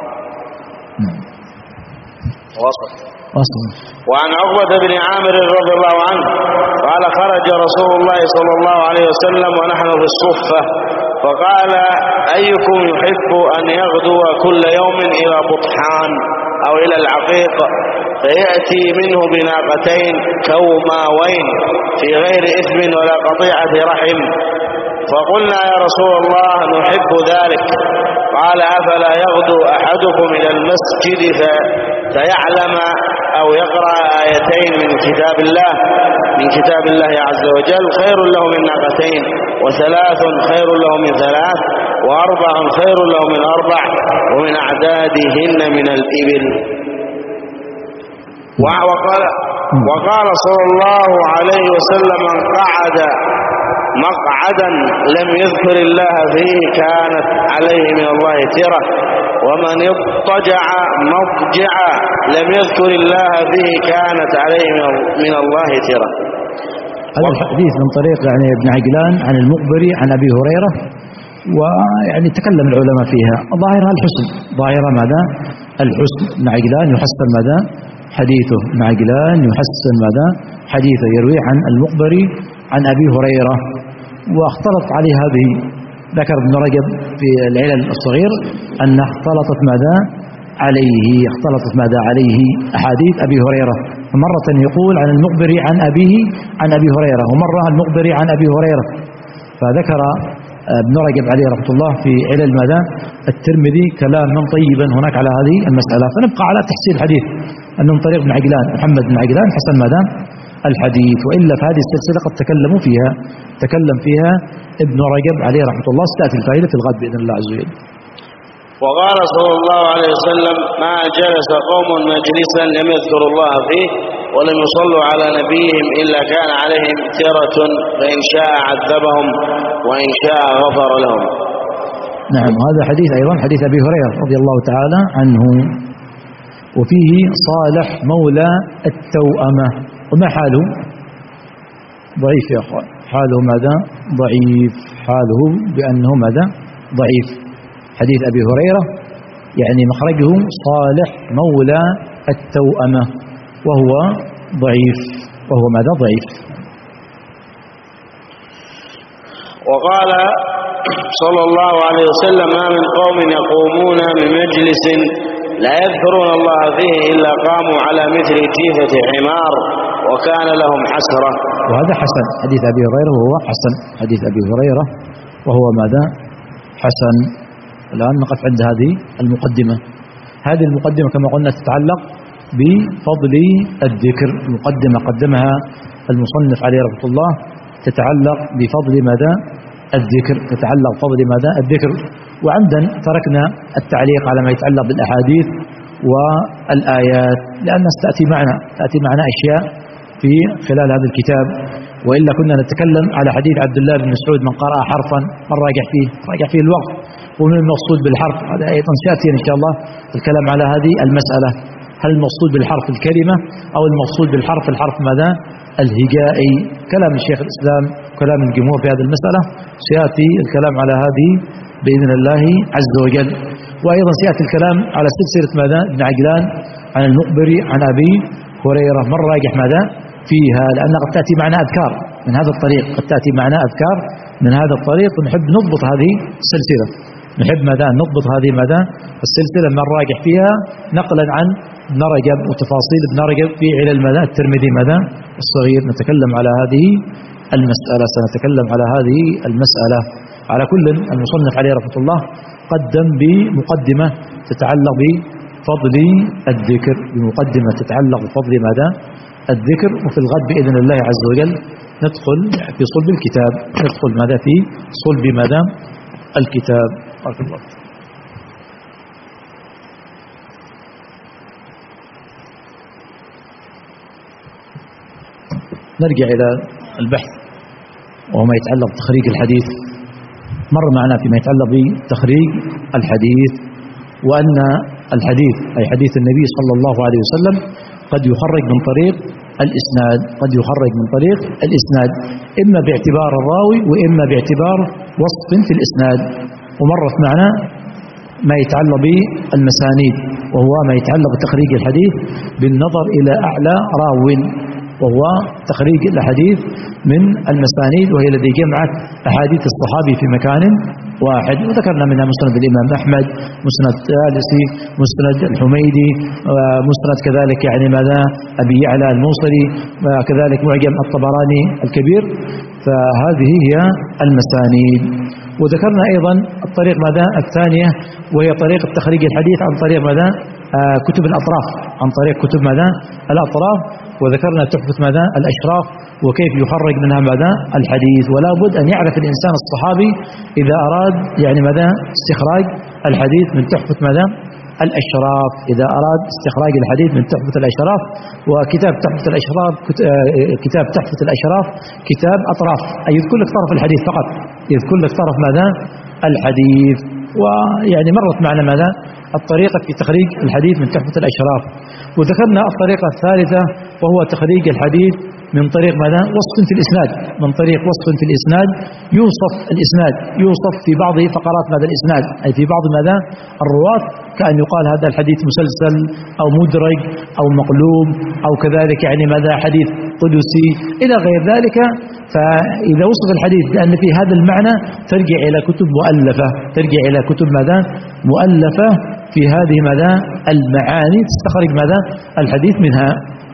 وصل. وصل. وعن عقبة بن عامر رضي الله عنه قال خرج رسول الله صلى الله عليه وسلم ونحن في الصفة فقال أيكم يحب أن يغدو كل يوم إلى بطحان أو إلى العقيق فيأتي منه بناقتين كوماوين في غير إثم ولا قطيعة رحم، فقلنا يا رسول الله نحب ذلك. قال أفلا يغدو أحدكم إلى المسجد فيعلم أو يقرأ آيتين من كتاب الله من كتاب الله عز وجل خير له من ناقتين، وثلاث خير له من ثلاث، وأربع خير له من أربع، ومن أعدادهن من الإبل. وقال, وقال صلى الله عليه وسلم من قعد مقعدا لم يذكر الله فيه كانت عليه من الله ترة، ومن اضطجع مضجعا لم يذكر الله فيه كانت عليه من الله ترة. هذا الحديث من طريق يعني ابن عجلان عن المقبري عن أبي هريرة، ويعني تكلم العلماء فيها، ظاهرها الحسن، ظاهرها ماذا الحسن. ابن عجلان يحسن ماذا حديثه، ابن عجلان يحسن ماذا حديثه، يروي عن المقبري عن أبي هريرة، واختلط عليه هذه، ذكر ابن رجب في العلل الصغير أن اختلطت ماذا عليه، اختلطت ماذا عليه أحاديث أبي هريرة، فمرة يقول عن المقبري عن أبيه عن أبي هريرة، ومرة المقبري عن أبي هريرة، فذكر ابن رجب عليه رحمة الله في علل ماذا الترمذي كلاما طيبا هناك على هذه المسألة. فنبقى على تحسين الحديث أنه من طريق ابن عجلان محمد بن عجلان حسن ماذا الحديث، وإلا في هذه السلسلة قد تكلموا فيها، تكلم فيها ابن رجب عليه رحمة الله، ستأتي الفائدة في الغد بإذن الله عز وجل. وقال صلى الله عليه وسلم ما جلس قوم مجلسا لم يذكروا الله فيه ولم يصلوا على نبيهم إلا كان عليهم ترة، فإن شاء عذبهم وإن شاء غفر لهم. نعم، هذا حديث أيضا حديث أبي هريرة رضي الله تعالى عنه، وفيه صالح مولى التوأمة. وما حاله؟ ضعيف يا أخوان، حاله ماذا ضعيف، حاله بأنه ماذا ضعيف. حديث أبي هريرة يعني مخرجه صالح مولى التوأمة، وهو ضعيف، وهو ماذا ضعيف. وقال صلى الله عليه وسلم ما من قوم يقومون من مجلس لا يذكرون الله فيه إلا قاموا على مثل جيفة حمار وكان لهم حسرة. وهذا حسن، حديث أبي هريرة وهو حسن، حديث أبي هريرة وهو ماذا حسن. الآن نقف عند هذه المقدمة. هذه المقدمة كما قلنا تتعلق بفضل الذكر، المقدمة قدمها المصنف عليه رحمة الله تتعلق بفضل ماذا الذكر، تتعلق بفضل ماذا الذكر. وعمدا تركنا التعليق على ما يتعلق بالأحاديث والآيات، لأن ستأتي معنا تأتي معنا أشياء في خلال هذا الكتاب، وإلا كنا نتكلم على حديث عبد الله بن مسعود من قرأ حرفا من راجع فيه راجع فيه الوقت، ومن المقصود بالحرف هذا أيضا سيأتي إن شاء الله الكلام على هذه المسألة، هل المقصود بالحرف الكلمة أو المقصود بالحرف الحرف ماذا الهجائي. كلام الشيخ الإسلام كلام الجمهور في هذه المسألة، سيأتي الكلام على هذه بإذن الله عز وجل. وأيضا سيأتي الكلام على سلسلة ماذا ابن عجلان عن المقبري عن أبي هريرة من راجح ماذا فيها، لأن قد تأتي معنا أذكار من هذا الطريق، قد تأتي معنا أذكار من هذا الطريق، ونحب نضبط هذه السلسلة. نحب ماذا أن نضبط هذه ماذا السلسلة من الراجح فيها نقلا عن ابن رجب وتفاصيل ابن رجب في علل ماذا الترمذي ماذا الصغير. نتكلم على هذه المسألة، سنتكلم على هذه المسألة. على كل المصنف عليه رحمة الله قدم بمقدمة تتعلق بفضل الذكر، بمقدمة تتعلق بفضل ماذا الذكر. وفي الغد بإذن الله عز وجل ندخل في صلب الكتاب، ندخل ماذا في صلب ماذا الكتاب. بارك الله. نرجع إلى البحث وما يتعلق بتخريج الحديث. مر معنا فيما يتعلق بتخريج الحديث وأن الحديث أي حديث النبي صلى الله عليه وسلم قد يخرج من طريق الإسناد، قد يخرج من طريق الإسناد إما باعتبار الراوي وإما باعتبار وصف في الإسناد. ومرت معنا ما يتعلق بالمسانيد وهو ما يتعلق بتخريج الحديث بالنظر إلى أعلى راو، وهو تخريج الحديث من المسانيد وهي الذي جمعت أحاديث الصحابي في مكان واحد. وذكرنا منها مسند الإمام أحمد، مسند الثالثي، مسند الحميدي، مسند كذلك يعني ماذا أبي يعلى الموصلي، وكذلك معجم الطبراني الكبير. فهذه هي المسانيد. وذكرنا أيضا الطريق ماذا الثانية وهي طريق تخريج الحديث عن طريق ماذا آه كتب الأطراف، عن طريق كتب ماذا الأطراف. وذكرنا تحفة ماذا الأشراف وكيف يخرج منها ماذا الحديث. ولا بد أن يعرف الإنسان الصحابي إذا أراد يعني ماذا استخراج الحديث من تحفة ماذا الأشراف، إذا أراد استخراج الحديث من تحفة الأشراف. وكتاب تحفة الأشراف كتاب تحفة الأشراف كتاب أطراف، أي يذكر لك طرف الحديث فقط، يذكر لك طرف ماذا الحديث. ويعني مرت معنا ماذا الطريقة في تخريج الحديث من تحفة الأشراف. وذكرنا الطريقة الثالثة وهو تخريج الحديث من طريق ماذا وصف في الإسناد، من طريق وصف في الإسناد يوصف الإسناد، يوصف في بعض فقرات ماذا الإسناد أي في بعض ماذا الرواة، كأن يقال هذا الحديث مسلسل أو مدرج أو مقلوب أو كذلك يعني ماذا حديث قدسي إلى غير ذلك. فإذا وصف الحديث لأن في هذا المعنى ترجع إلى كتب مؤلفة، ترجع إلى كتب ماذا مؤلفة في هذه ماذا المعاني تستخرج ماذا الحديث منها.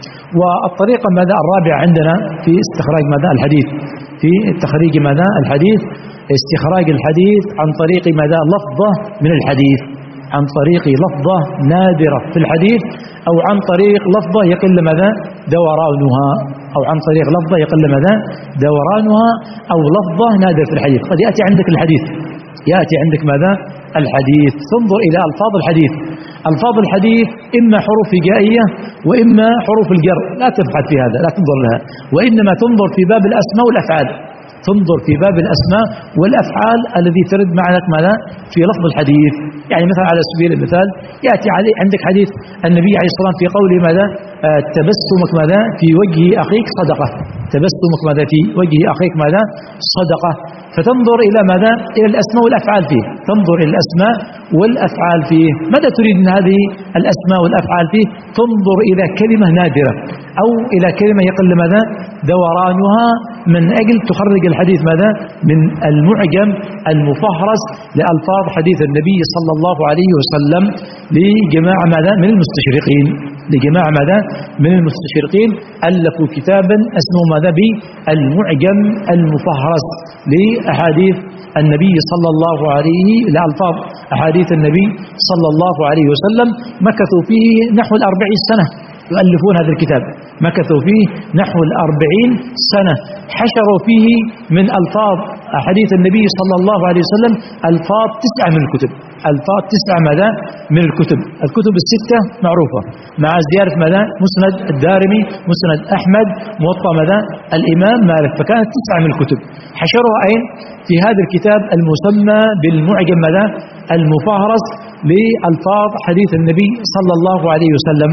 والطريقة ماذا الرابعة عندنا في استخراج ماذا الحديث، في تخريج ماذا الحديث استخراج الحديث عن طريق ماذا لفظة من الحديث، عن طريق لفظة نادرة في الحديث أو عن طريق لفظة يقل ماذا دورانها، أو عن طريق لفظة يقل ماذا دورانها أو لفظة نادرة في الحديث. قد يأتي عندك الحديث، يأتي عندك ماذا الحديث، تنظر إلى ألفاظ الحديث. ألفاظ الحديث إما حروف هجائية وإما حروف الجر، لا تبحث في هذا، لا تنظر لها، وإنما تنظر في باب الأسماء والأفعال، تنظر في باب الأسماء والأفعال الذي ترد معك ماذا في لفظ الحديث. يعني مثلا على سبيل المثال يأتي عندك حديث النبي عليه الصلاة والسلام في قوله ماذا آه تبسمك ماذا في وجه أخيك صدقة، تبسمك ماذا في وجه أخيك ماذا صدقة. فتنظر إلى ماذا إلى الأسماء والأفعال فيه، تنظر إلى الأسماء والأفعال فيه. ماذا تريد من هذه الأسماء والأفعال فيه؟ تنظر إلى كلمة نادرة أو إلى كلمة يقل ماذا دورانها من أجل تخرج الحديث ماذا من المعجم المفهرس لألفاظ حديث النبي صلى الله عليه وسلم لجماعة ماذا من المستشرقين، لجماعة ماذا من المستشرقين ألفوا كتابا اسمه ماذا بالمعجم المفهرس لأحاديث النبي صلى الله عليه لألفاظ أحاديث النبي صلى الله عليه وسلم. مكثوا فيه نحو الأربعين سنة يؤلفون هذا الكتاب، مكثوا فيه نحو الأربعين سنة، حشروا فيه من ألفاظ حديث النبي صلى الله عليه وسلم ألفاظ تسعة من الكتب، ألفاظ تسعة ماذا من الكتب، الكتب الستة معروفة مع زيارة ماذا مسند الدارمي، مسند أحمد، موطأ ماذا الإمام مالك، فكانت تسعة من الكتب حشروا أين في هذا الكتاب المسمى بالمعجم ماذا المفهرس لألفاظ حديث النبي صلى الله عليه وسلم.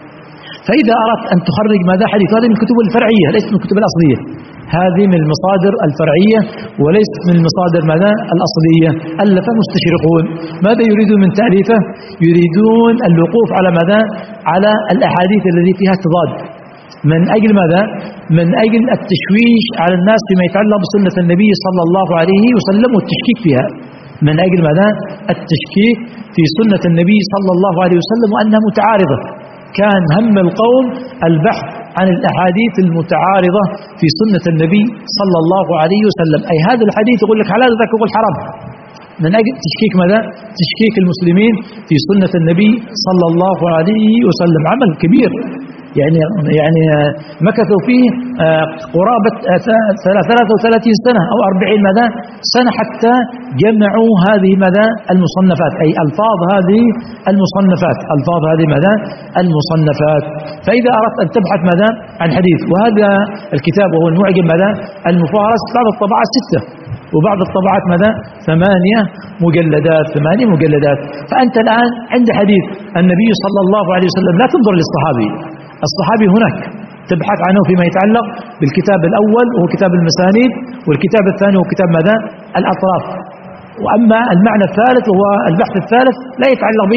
فإذا أردت أن تخرج ماذا حديث، هذه من الكتب الفرعية ليست من الكتب الأصلية، هذه من المصادر الفرعية وليست من المصادر ماذا الأصلية. ألف مستشرقون، ماذا يريدون من تأليفه؟ يريدون الوقوف على ماذا على الأحاديث التي فيها تضاد، من أجل ماذا من أجل التشويش على الناس فيما يتعلق بسنة النبي صلى الله عليه وسلم والتشكيك فيها. من أجل ماذا؟ التشكيك في سنة النبي صلى الله عليه وسلم وأنها متعارضة. كان هم القوم البحث عن الأحاديث المتعارضة في سنة النبي صلى الله عليه وسلم، أي هذا الحديث يقول لك حلال وذاك يقول حرام، من أجل تشكيك ماذا؟ تشكيك المسلمين في سنة النبي صلى الله عليه وسلم. عمل كبير يعني يعني مكثوا فيه قرابة ثلاثة وثلاثين سنة أو أربعين ماذا سنة حتى جمعوا هذه ماذا المصنفات، أي ألفاظ هذه المصنفات، ألفاظ هذه ماذا المصنفات. فإذا أردت أن تبحث ماذا عن حديث، وهذا الكتاب وهو المعجم ماذا المفهرس، بعض الطبعات ستة وبعض الطبعات ماذا ثمانية مجلدات، ثمانية مجلدات. فأنت الآن عند حديث النبي صلى الله عليه وسلم لا تنظر للصحابي، الصحابي هناك تبحث عنه فيما يتعلق بالكتاب الأول وهو كتاب المسانيد، والكتاب الثاني هو كتاب ماذا الأطراف. وأما المعنى الثالث وهو البحث الثالث لا يتعلق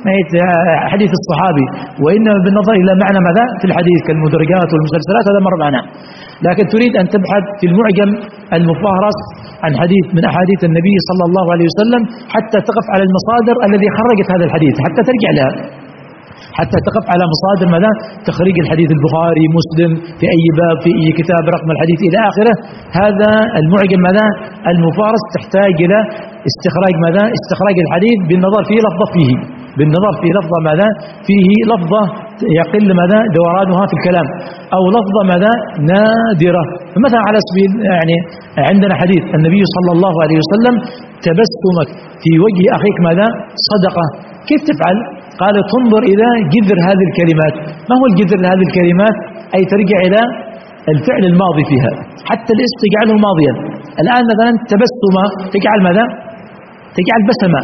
بحديث الصحابي، وإنما بالنظر إلى معنى ماذا في الحديث كالمدرجات والمسلسلات، هذا مر معنا. لكن تريد أن تبحث في المعجم المفهرس عن حديث من أحاديث النبي صلى الله عليه وسلم حتى تقف على المصادر الذي خرجت هذا الحديث، حتى ترجع لها، حتى تقف على مصادر ماذا تخريج الحديث، البخاري، مسلم، في أي باب، في أي كتاب، رقم الحديث إلى آخره. هذا المعجم ماذا المفهرس تحتاج إلى استخراج ماذا استخراج الحديث بالنظر في لفظة فيه، بالنظر في لفظة ماذا فيه لفظة يقل ماذا دورانها في الكلام، أو لفظة ماذا نادرة. فمثلا على سبيل يعني عندنا حديث النبي صلى الله عليه وسلم تبسمك في وجه أخيك ماذا صدقة. كيف تفعل؟ قال تنظر إلى جذر هذه الكلمات. ما هو الجذر لهذه الكلمات؟ أي ترجع إلى الفعل الماضي فيها حتى الاسم تجعله ماضيا. الآن مثلا تبسم تجعل ماذا؟ تجعل بسمة.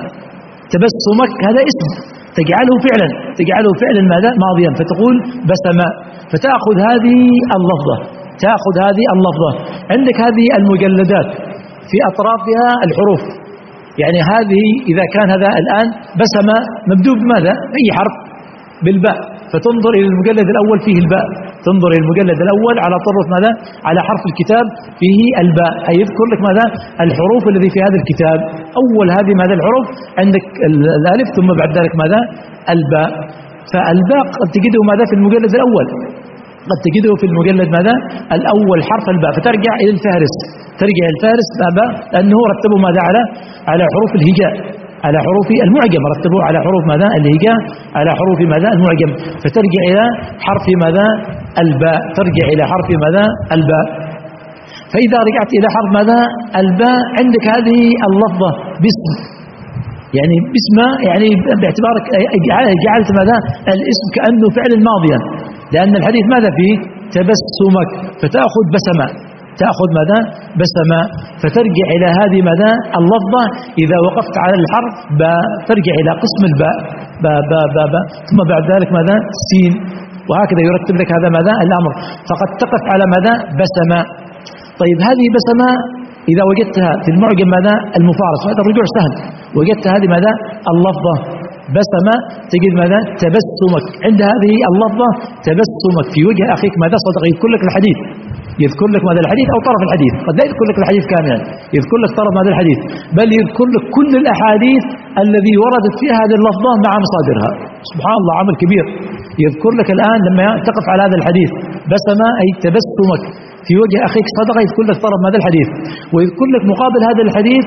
تبسمك هذا اسم تجعله فعلا، تجعله فعلا ماذا ماضيا، فتقول بسمة، فتأخذ هذه اللفظة، تأخذ هذه اللفظة. عندك هذه المجلدات في أطرافها الحروف، يعني هذه إذا كان هذا الآن بسمة مبدوء بماذا؟ أي حرف؟ بالباء، فتنظر إلى المجلد الأول فيه الباء، تنظر إلى المجلد الأول على طرف ماذا؟ على حرف الكتاب فيه الباء، أي يذكر لك ماذا؟ الحروف الذي في هذا الكتاب. أول هذه ماذا الحروف؟ عندك الألف، ثم بعد ذلك ماذا؟ الباء. فالباء قد تجده ماذا في المجلد الأول، قد تجده في المجلد ماذا الأول حرف الباء، فترجع إلى الفهرس، ترجع إلى الفهرس باء، لأنه رتبه ماذا على على حروف الهجاء، على حروف المعجم، رتبوه على حروف ماذا الهجاء، على حروف ماذا المعجم، فترجع إلى حرف ماذا الباء، ترجع إلى حرف ماذا الباء. فإذا رجعت إلى حرف ماذا الباء عندك هذه اللفظة باسم، يعني باسم يعني باعتبارك جعلت ماذا الاسم كأنه فعل ماضيا، لأن الحديث ماذا فيه؟ تبسمك، فتأخذ بسمة، تأخذ ماذا بسمة، فترجع إلى هذه ماذا اللفظة. إذا وقفت على الحرف باء ترجع إلى قسم الباء باء باء باء باء، ثم بعد ذلك ماذا سين، وهكذا يرتب لك هذا ماذا الأمر. فقد تقف على ماذا بسمة. طيب هذه بسمة إذا وجدتها في المعجم ماذا المفارس، هذا الرجوع سهل، وجدت هذه ماذا اللفظة بسمة، تجد ماذا تبسمك، عند هذه اللفظة تبسمك في وجه أخيك ماذا صدق، يذكر لك الحديث، يذكر لك ماذا الحديث أو طرف الحديث، قد لا يذكر لك الحديث كاملا، يذكر لك طرف ماذا الحديث، بل يذكر لك كل الأحاديث الذي وردت فيها هذه اللفظة مع مصادرها. سبحان الله، عمل كبير. يذكر لك الآن لما تقف على هذا الحديث بسمة أي تبسمك في وجه أخيك صدقة، يذكر لك طرف ماذا الحديث، ويذكر لك مقابل هذا الحديث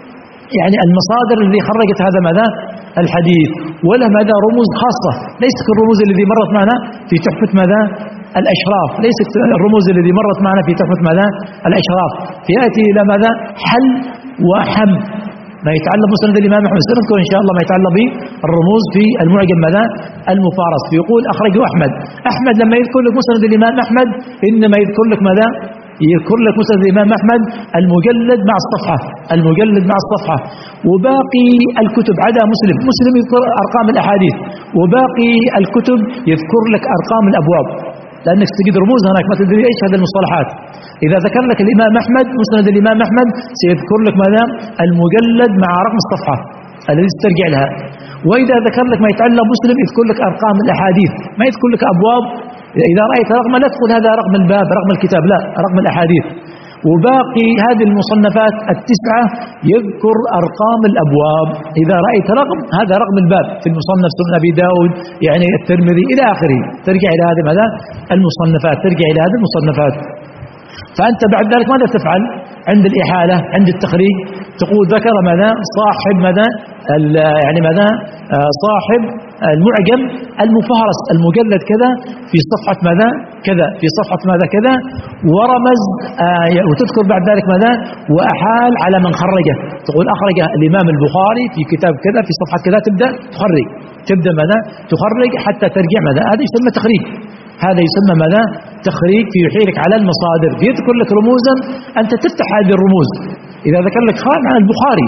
يعني المصادر التي خرجت هذا ماذا الحديث، وله ماذا رموز خاصة، ليست الرموز التي مرت معنا في تحفة ماذا الأشراف، ليست الرموز التي مرت معنا في تحفة ماذا الأشراف، فيأتي إلى ماذا حل وحم، ما يتعلق مسند الإمام أحمد، سنذكر إن شاء الله ما يتعلق بالرموز في المعجم ماذا المفارس. يقول أخرجه أحمد، أحمد لما يذكر لك مسند الإمام أحمد إنما يذكر لك ماذا يذكر لك مسند الإمام أحمد المجلد مع الصفحة، المجلد مع الصفحة، وباقي الكتب عدا مسلم، مسلم يذكر أرقام الأحاديث، وباقي الكتب يذكر لك أرقام الأبواب، لأنك تجد رموز هناك ما تدري إيش هذه المصطلحات. إذا ذكر لك الإمام أحمد مسند الإمام أحمد سيذكر لك ماذا المجلد مع رقم الصفحة الذي ترجع لها، وإذا ذكر لك ما يتعلق مسلم يذكر لك أرقام الأحاديث، ما يذكر لك أبواب. إذا رأيت رقم لا تقول هذا رقم الباب رقم الكتاب، لا، رقم الأحاديث. وباقي هذه المصنفات التسعة يذكر أرقام الأبواب، إذا رأيت رقم هذا رقم الباب في المصنف سنن أبي داود يعني الترمذي إلى آخره، ترجع إلى هذه ماذا المصنفات، ترجع إلى هذه المصنفات. فأنت بعد ذلك ماذا تفعل عند الإحالة عند التخريج؟ تقول ذكر ماذا صاحب ماذا يعني ماذا صاحب المعجم المفهرس المجلد كذا في صفحة ماذا كذا في صفحة ماذا كذا، ورمز آه وتذكر بعد ذلك ماذا وأحال على من خرجه، تقول أخرجه الإمام البخاري في كتاب كذا في صفحة كذا، تبدأ تخرج تبدأ ماذا تخرج حتى ترجع ماذا، هذا يسمى تخريج، هذا يسمى ماذا تخريج، في يحيلك على المصادر، يذكر لك رموزا أنت تفتح هذه الرموز. إذا ذكر لك خان عن البخاري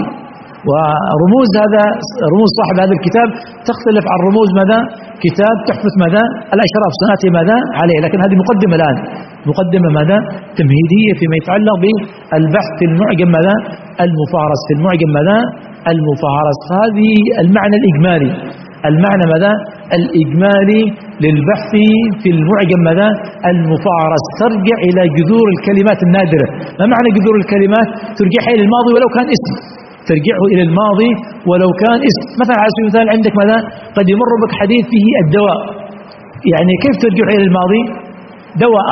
ورموز هذا رموز صاحب هذا الكتاب تختلف عن رموز ماذا كتاب تحفة ماذا الأشراف سنأتي ماذا عليه، لكن هذه مقدمة الآن، مقدمة ماذا تمهيدية فيما يتعلق بالبحث في المعجم ماذا المفهرس، في المعجم ماذا المفهرس. هذه المعنى الإجمالي، المعنى ماذا الإجمالي للبحث في المعجم ماذا المفهرس. ترجع إلى جذور الكلمات النادرة. ما معنى جذور الكلمات؟ ترجعها إلى الماضي ولو كان اسم، ترجعه إلى الماضي ولو كان اسم. مثلا على سبيل المثال عندك ماذا قد يمر بك حديث فيه الدواء، يعني كيف ترجع إلى الماضي؟ دواء،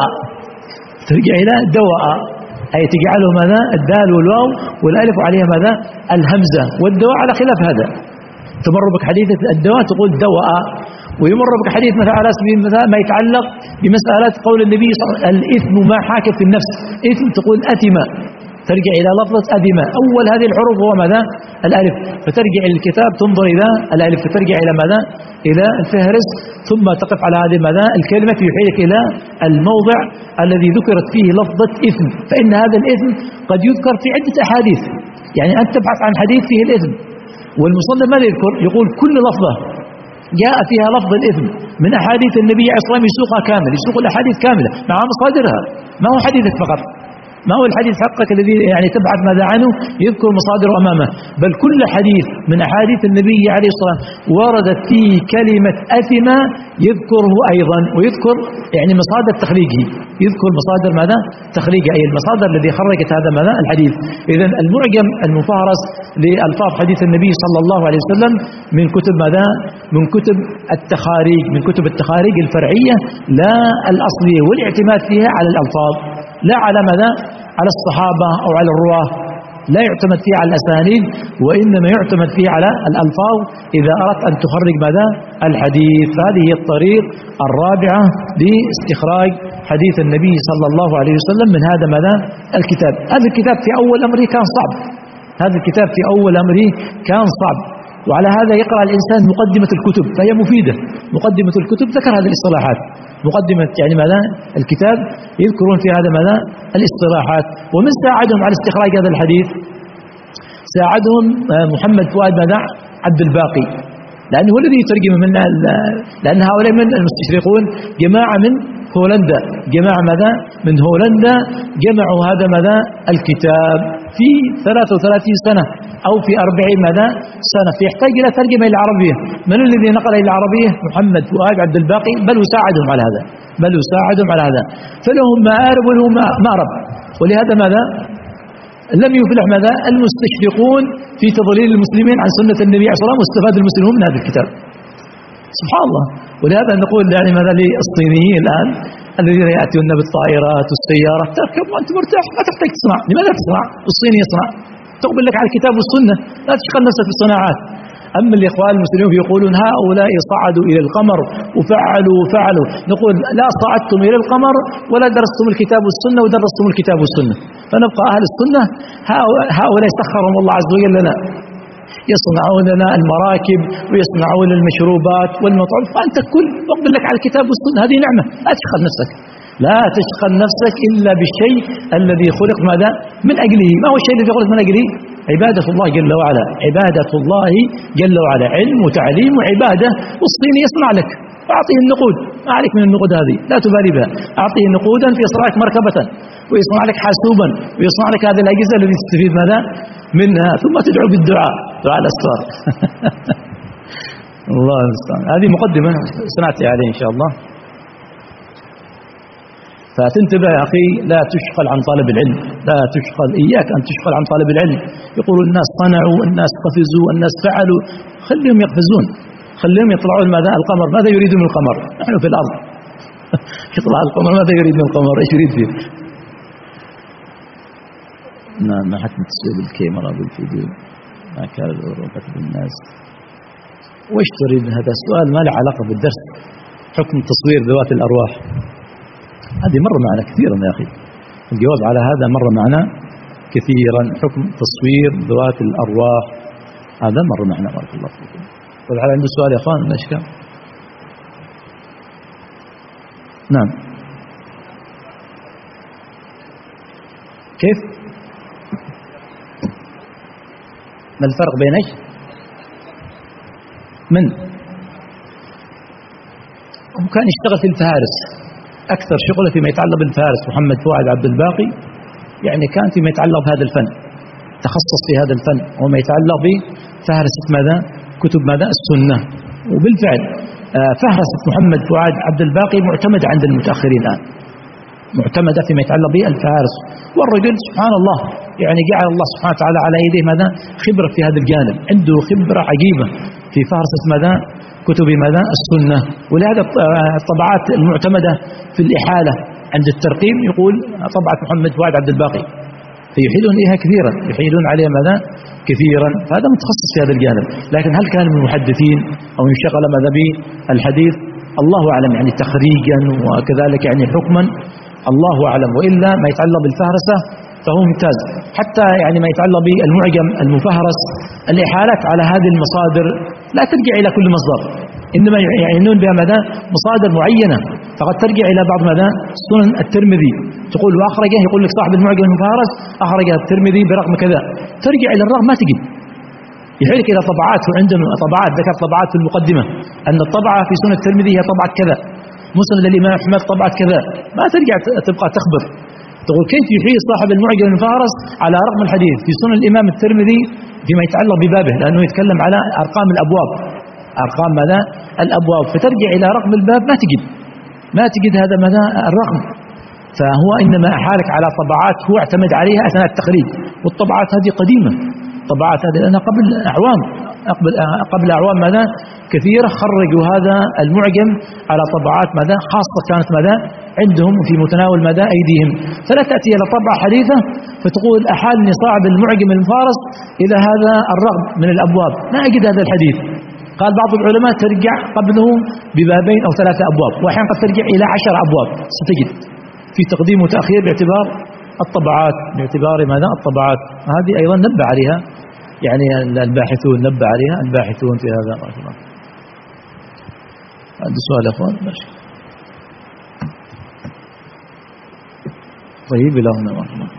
ترجع إلى دواء، أي تجعله ماذا الدال والواو والألف عليها ماذا الهمزة، والدواء على خلاف هذا. تمر بك حديث الدواء تقول دواء، ويمر بك حديث مثلا على سبيل المثال ما يتعلق بمسألة قول النبي صلى الله عليه وسلم الإثم ما حاك في النفس، إثم تقول أثم، ترجع إلى لفظة أثم، أول هذه الحروف هو ماذا الألف، فترجع إلى الكتاب تنظر إلى الألف، فترجع إلى ماذا إلى الفهرس، ثم تقف على هذه ماذا الكلمة يحيلك إلى الموضع الذي ذكرت فيه لفظة إثم، فإن هذا الإثم قد يذكر في عدة أحاديث، يعني أنت تبحث عن حديث فيه الإثم، والمصنف ماذا يذكر؟ يقول كل لفظة جاء فيها لفظ الإثم من أحاديث النبي عليه الصلاة والسلام يسوقها كامل، يسوق الأحاديث كاملة مع مصادرها، ما هو حديثك فقط، ما هو الحديث حقك الذي يعني تبحث ماذا عنه يذكر مصادره أمامه، بل كل حديث من أحاديث النبي عليه الصلاة والسلام وردت فيه كلمة أثم يذكره أيضا، ويذكر يعني مصادر تخريجه، يذكر مصادر ماذا تخريجه، أي المصادر الذي خرجت هذا ماذا الحديث. إذن المعجم المفهرس لألفاظ حديث النبي صلى الله عليه وسلم من كتب ماذا من كتب التخاريج، من كتب التخاريج الفرعية لا الأصلية، والاعتماد فيها على الألفاظ لا على ماذا على الصحابة أو على الرواه، لا يعتمد فيه على الأسانيد، وإنما يعتمد فيه على الألفاظ إذا أردت أن تخرج ماذا الحديث. فهذه هي الطريق الرابعة لاستخراج حديث النبي صلى الله عليه وسلم من هذا ماذا الكتاب. هذا الكتاب في أول أمره كان صعب، هذا الكتاب في أول أمره كان صعب، وعلى هذا يقرأ الإنسان مقدمة الكتب فهي مفيدة. مقدمة الكتب ذكر هذه الاصطلاحات، مقدمة يعني ماذا الكتاب يذكرون في هذا ماذا الاصطلاحات. ومن ساعدهم على استخراج هذا الحديث ساعدهم محمد فؤاد ماذا عبد الباقي، لأنه هو الذي يترجم من لأن هؤلاء من المستشرقون جماعة من هولندا، جماعة ماذا من هولندا جمعوا هذا ماذا الكتاب في ثلاثة وثلاثين سنة أو في أربعين ماذا سنة، فيحتاج إلى ترجمة إلى العربية. من الذي نقل إلى العربية؟ محمد فؤاد عبد الباقي، بل يساعدهم على هذا، بل يساعدهم على هذا، فلهم مآرب ولهم مأرب. ولهذا ماذا لم يفلح ماذا المستشرقون في تضليل المسلمين عن سنة النبي عليه الصلاة والسلام، واستفاد المسلمون من هذا الكتاب سبحان الله. ولهذا نقول يعني ماذا للصينيين الآن الذين يأتون بالطائرات والسيارة، تركب وأنت مرتاح ما تحتاج تصنع، لماذا تصنع؟ الصيني يصنع، تقبل لك على الكتاب والسنة، لا تشغل نفسك في الصناعات. أما الإخوان المسلمين يقولون هؤلاء صعدوا إلى القمر وفعلوا وفعلوا، نقول لا صعدتم إلى القمر ولا درستم الكتاب والسنة ودرستم الكتاب والسنة، فنبقى أهل السنة هؤلاء سخرهم الله عز وجل لنا، يصنعون لنا المراكب ويصنعون المشروبات والمطعم، فأنت كل اقبل لك على الكتاب والسنة، هذه نعمة، لا تشغل نفسك، لا تشغل نفسك إلا بالشيء الذي خلق ماذا من أجله. ما هو الشيء الذي خلق من أجله؟ عبادة الله جل وعلا، عبادة الله جل وعلا، علم وتعليم وعبادة. والصيني يصنع لك، أعطيه النقود، ما عليك من النقود هذه لا تبالي بها، أعطيه نقودا فيصنع لك مركبة ويصنع لك حاسوبا ويصنع لك هذه الأجهزة التي تستفيد ماذا منها، ثم تدعو بالدعاء دعاء الأسرار الله المستعان. هذه مقدمة سنأتي عليه إن شاء الله. فتنتبه يا أخي، لا تشغل عن طالب العلم، لا تشغل، إياك أن تشغل عن طالب العلم. يقول الناس صنعوا، الناس قفزوا، الناس فعلوا، خليهم يقفزون، خليهم يطلعون ماذا القمر، ماذا يريد من القمر؟ نحن في الأرض يطلع القمر، ماذا يريد من القمر؟ إيش يريد فيه؟ نعم، ما حكم تصوير بالكاميرا بالفيديو ما كان الأوروبة بالناس. وإيش تريد؟ هذا سؤال ما له علاقة بالدرس. حكم تصوير ذوات الأرواح هذه مر معنا كثيرا يا أخي، الجواب على هذا مر معنا كثيرا. حكم تصوير ذوات الأرواح هذا مر معنا، بارك الله فيكم. ولعل عنده سؤال يا أخوان ولا إشكال؟ نعم. كيف؟ ما الفرق بين ايش؟ من وكان يشتغل في الفهارس، أكثر شغله فيما يتعلق بالفهارس. محمد فؤاد عبد الباقي يعني كان فيما يتعلق بهذا الفن، تخصص في هذا الفن وما يتعلق بفهرسة ماذا؟ كتب ماذا؟ السنة. وبالفعل فهرسة محمد فؤاد عبد الباقي معتمدة عند المتأخرين الآن، معتمدة فيما يتعلق بالفهارس. والرجل سبحان الله يعني جعل الله سبحانه وتعالى على يديه ماذا؟ خبرة في هذا الجانب، عنده خبرة عجيبة في فهرسة ماذا؟ كتب ماذا؟ السنة. ولهذا الطبعات المعتمدة في الإحالة عند الترقيم يقول طبعة محمد فؤاد عبد الباقي، فيحيلون إليها كثيرا، يحيلون عليها ماذا؟ كثيرا. فهذا متخصص في هذا الجانب. لكن هل كان من المحدثين أو انشغل ماذا بالحديث؟ الله أعلم، يعني تخريجا وكذلك يعني حكما الله أعلم. وإلا ما يتعلق بالفهرسة فهو ممتاز. حتى يعني ما يتعلق بالمعجم المفهرس، الإحالات على هذه المصادر لا ترجع إلى كل مصدر، إنما يعنون بها ماذا؟ مصادر معينة. فقد ترجع إلى بعض ماذا؟ سنن الترمذي، تقول وأخرجه، يقول لك صاحب المعجم المفهرس أخرج الترمذي برقم كذا، ترجع إلى الرقم ما تجد، يحيلك إلى طبعات. وعندنا طبعات، ذكر طبعات في المقدمة أن الطبعة في سنن الترمذي هي طبعة كذا، مسند الإمام أحمد طبعة كذا، ما ترجع تبقى تخبر. تقول كيف يحيل صاحب المعجم المفهرس على رقم الحديث في سنن الإمام الترمذي فيما يتعلق ببابه، لأنه يتكلم على أرقام الأبواب، أرقام ماذا؟ الأبواب، فترجع إلى رقم الباب ما تجد، ما تجد هذا ماذا؟ الرقم. فهو إنما أحالك على طبعات هو اعتمد عليها أثناء التخريج. والطبعات هذه قديمة، طبعات هذه لأنها قبل أعوام، قبل قبل أعوام ماذا؟ كثيرة خرجوا هذا المعجم على طبعات ماذا؟ خاصة كانت ماذا؟ عندهم في متناول ماذا؟ أيديهم. فلا تأتي إلى طبعة حديثة فتقول أحالني صاحب المعجم المفهرس إلى هذا الرقم من الأبواب، ما أجد هذا الحديث. قال بعض العلماء ترجع قبله ببابين أو ثلاثة أبواب، وأحيانا قد ترجع إلى عشر أبواب، ستجد في تقديم وتأخير باعتبار الطبعات، باعتبار ماذا؟ الطبعات. هذه أيضا نبه عليها يعني الباحثون، نبه عليها الباحثون في هذا. هذا سؤال يا أخوان؟ ماشي. طيب، إلى هنا.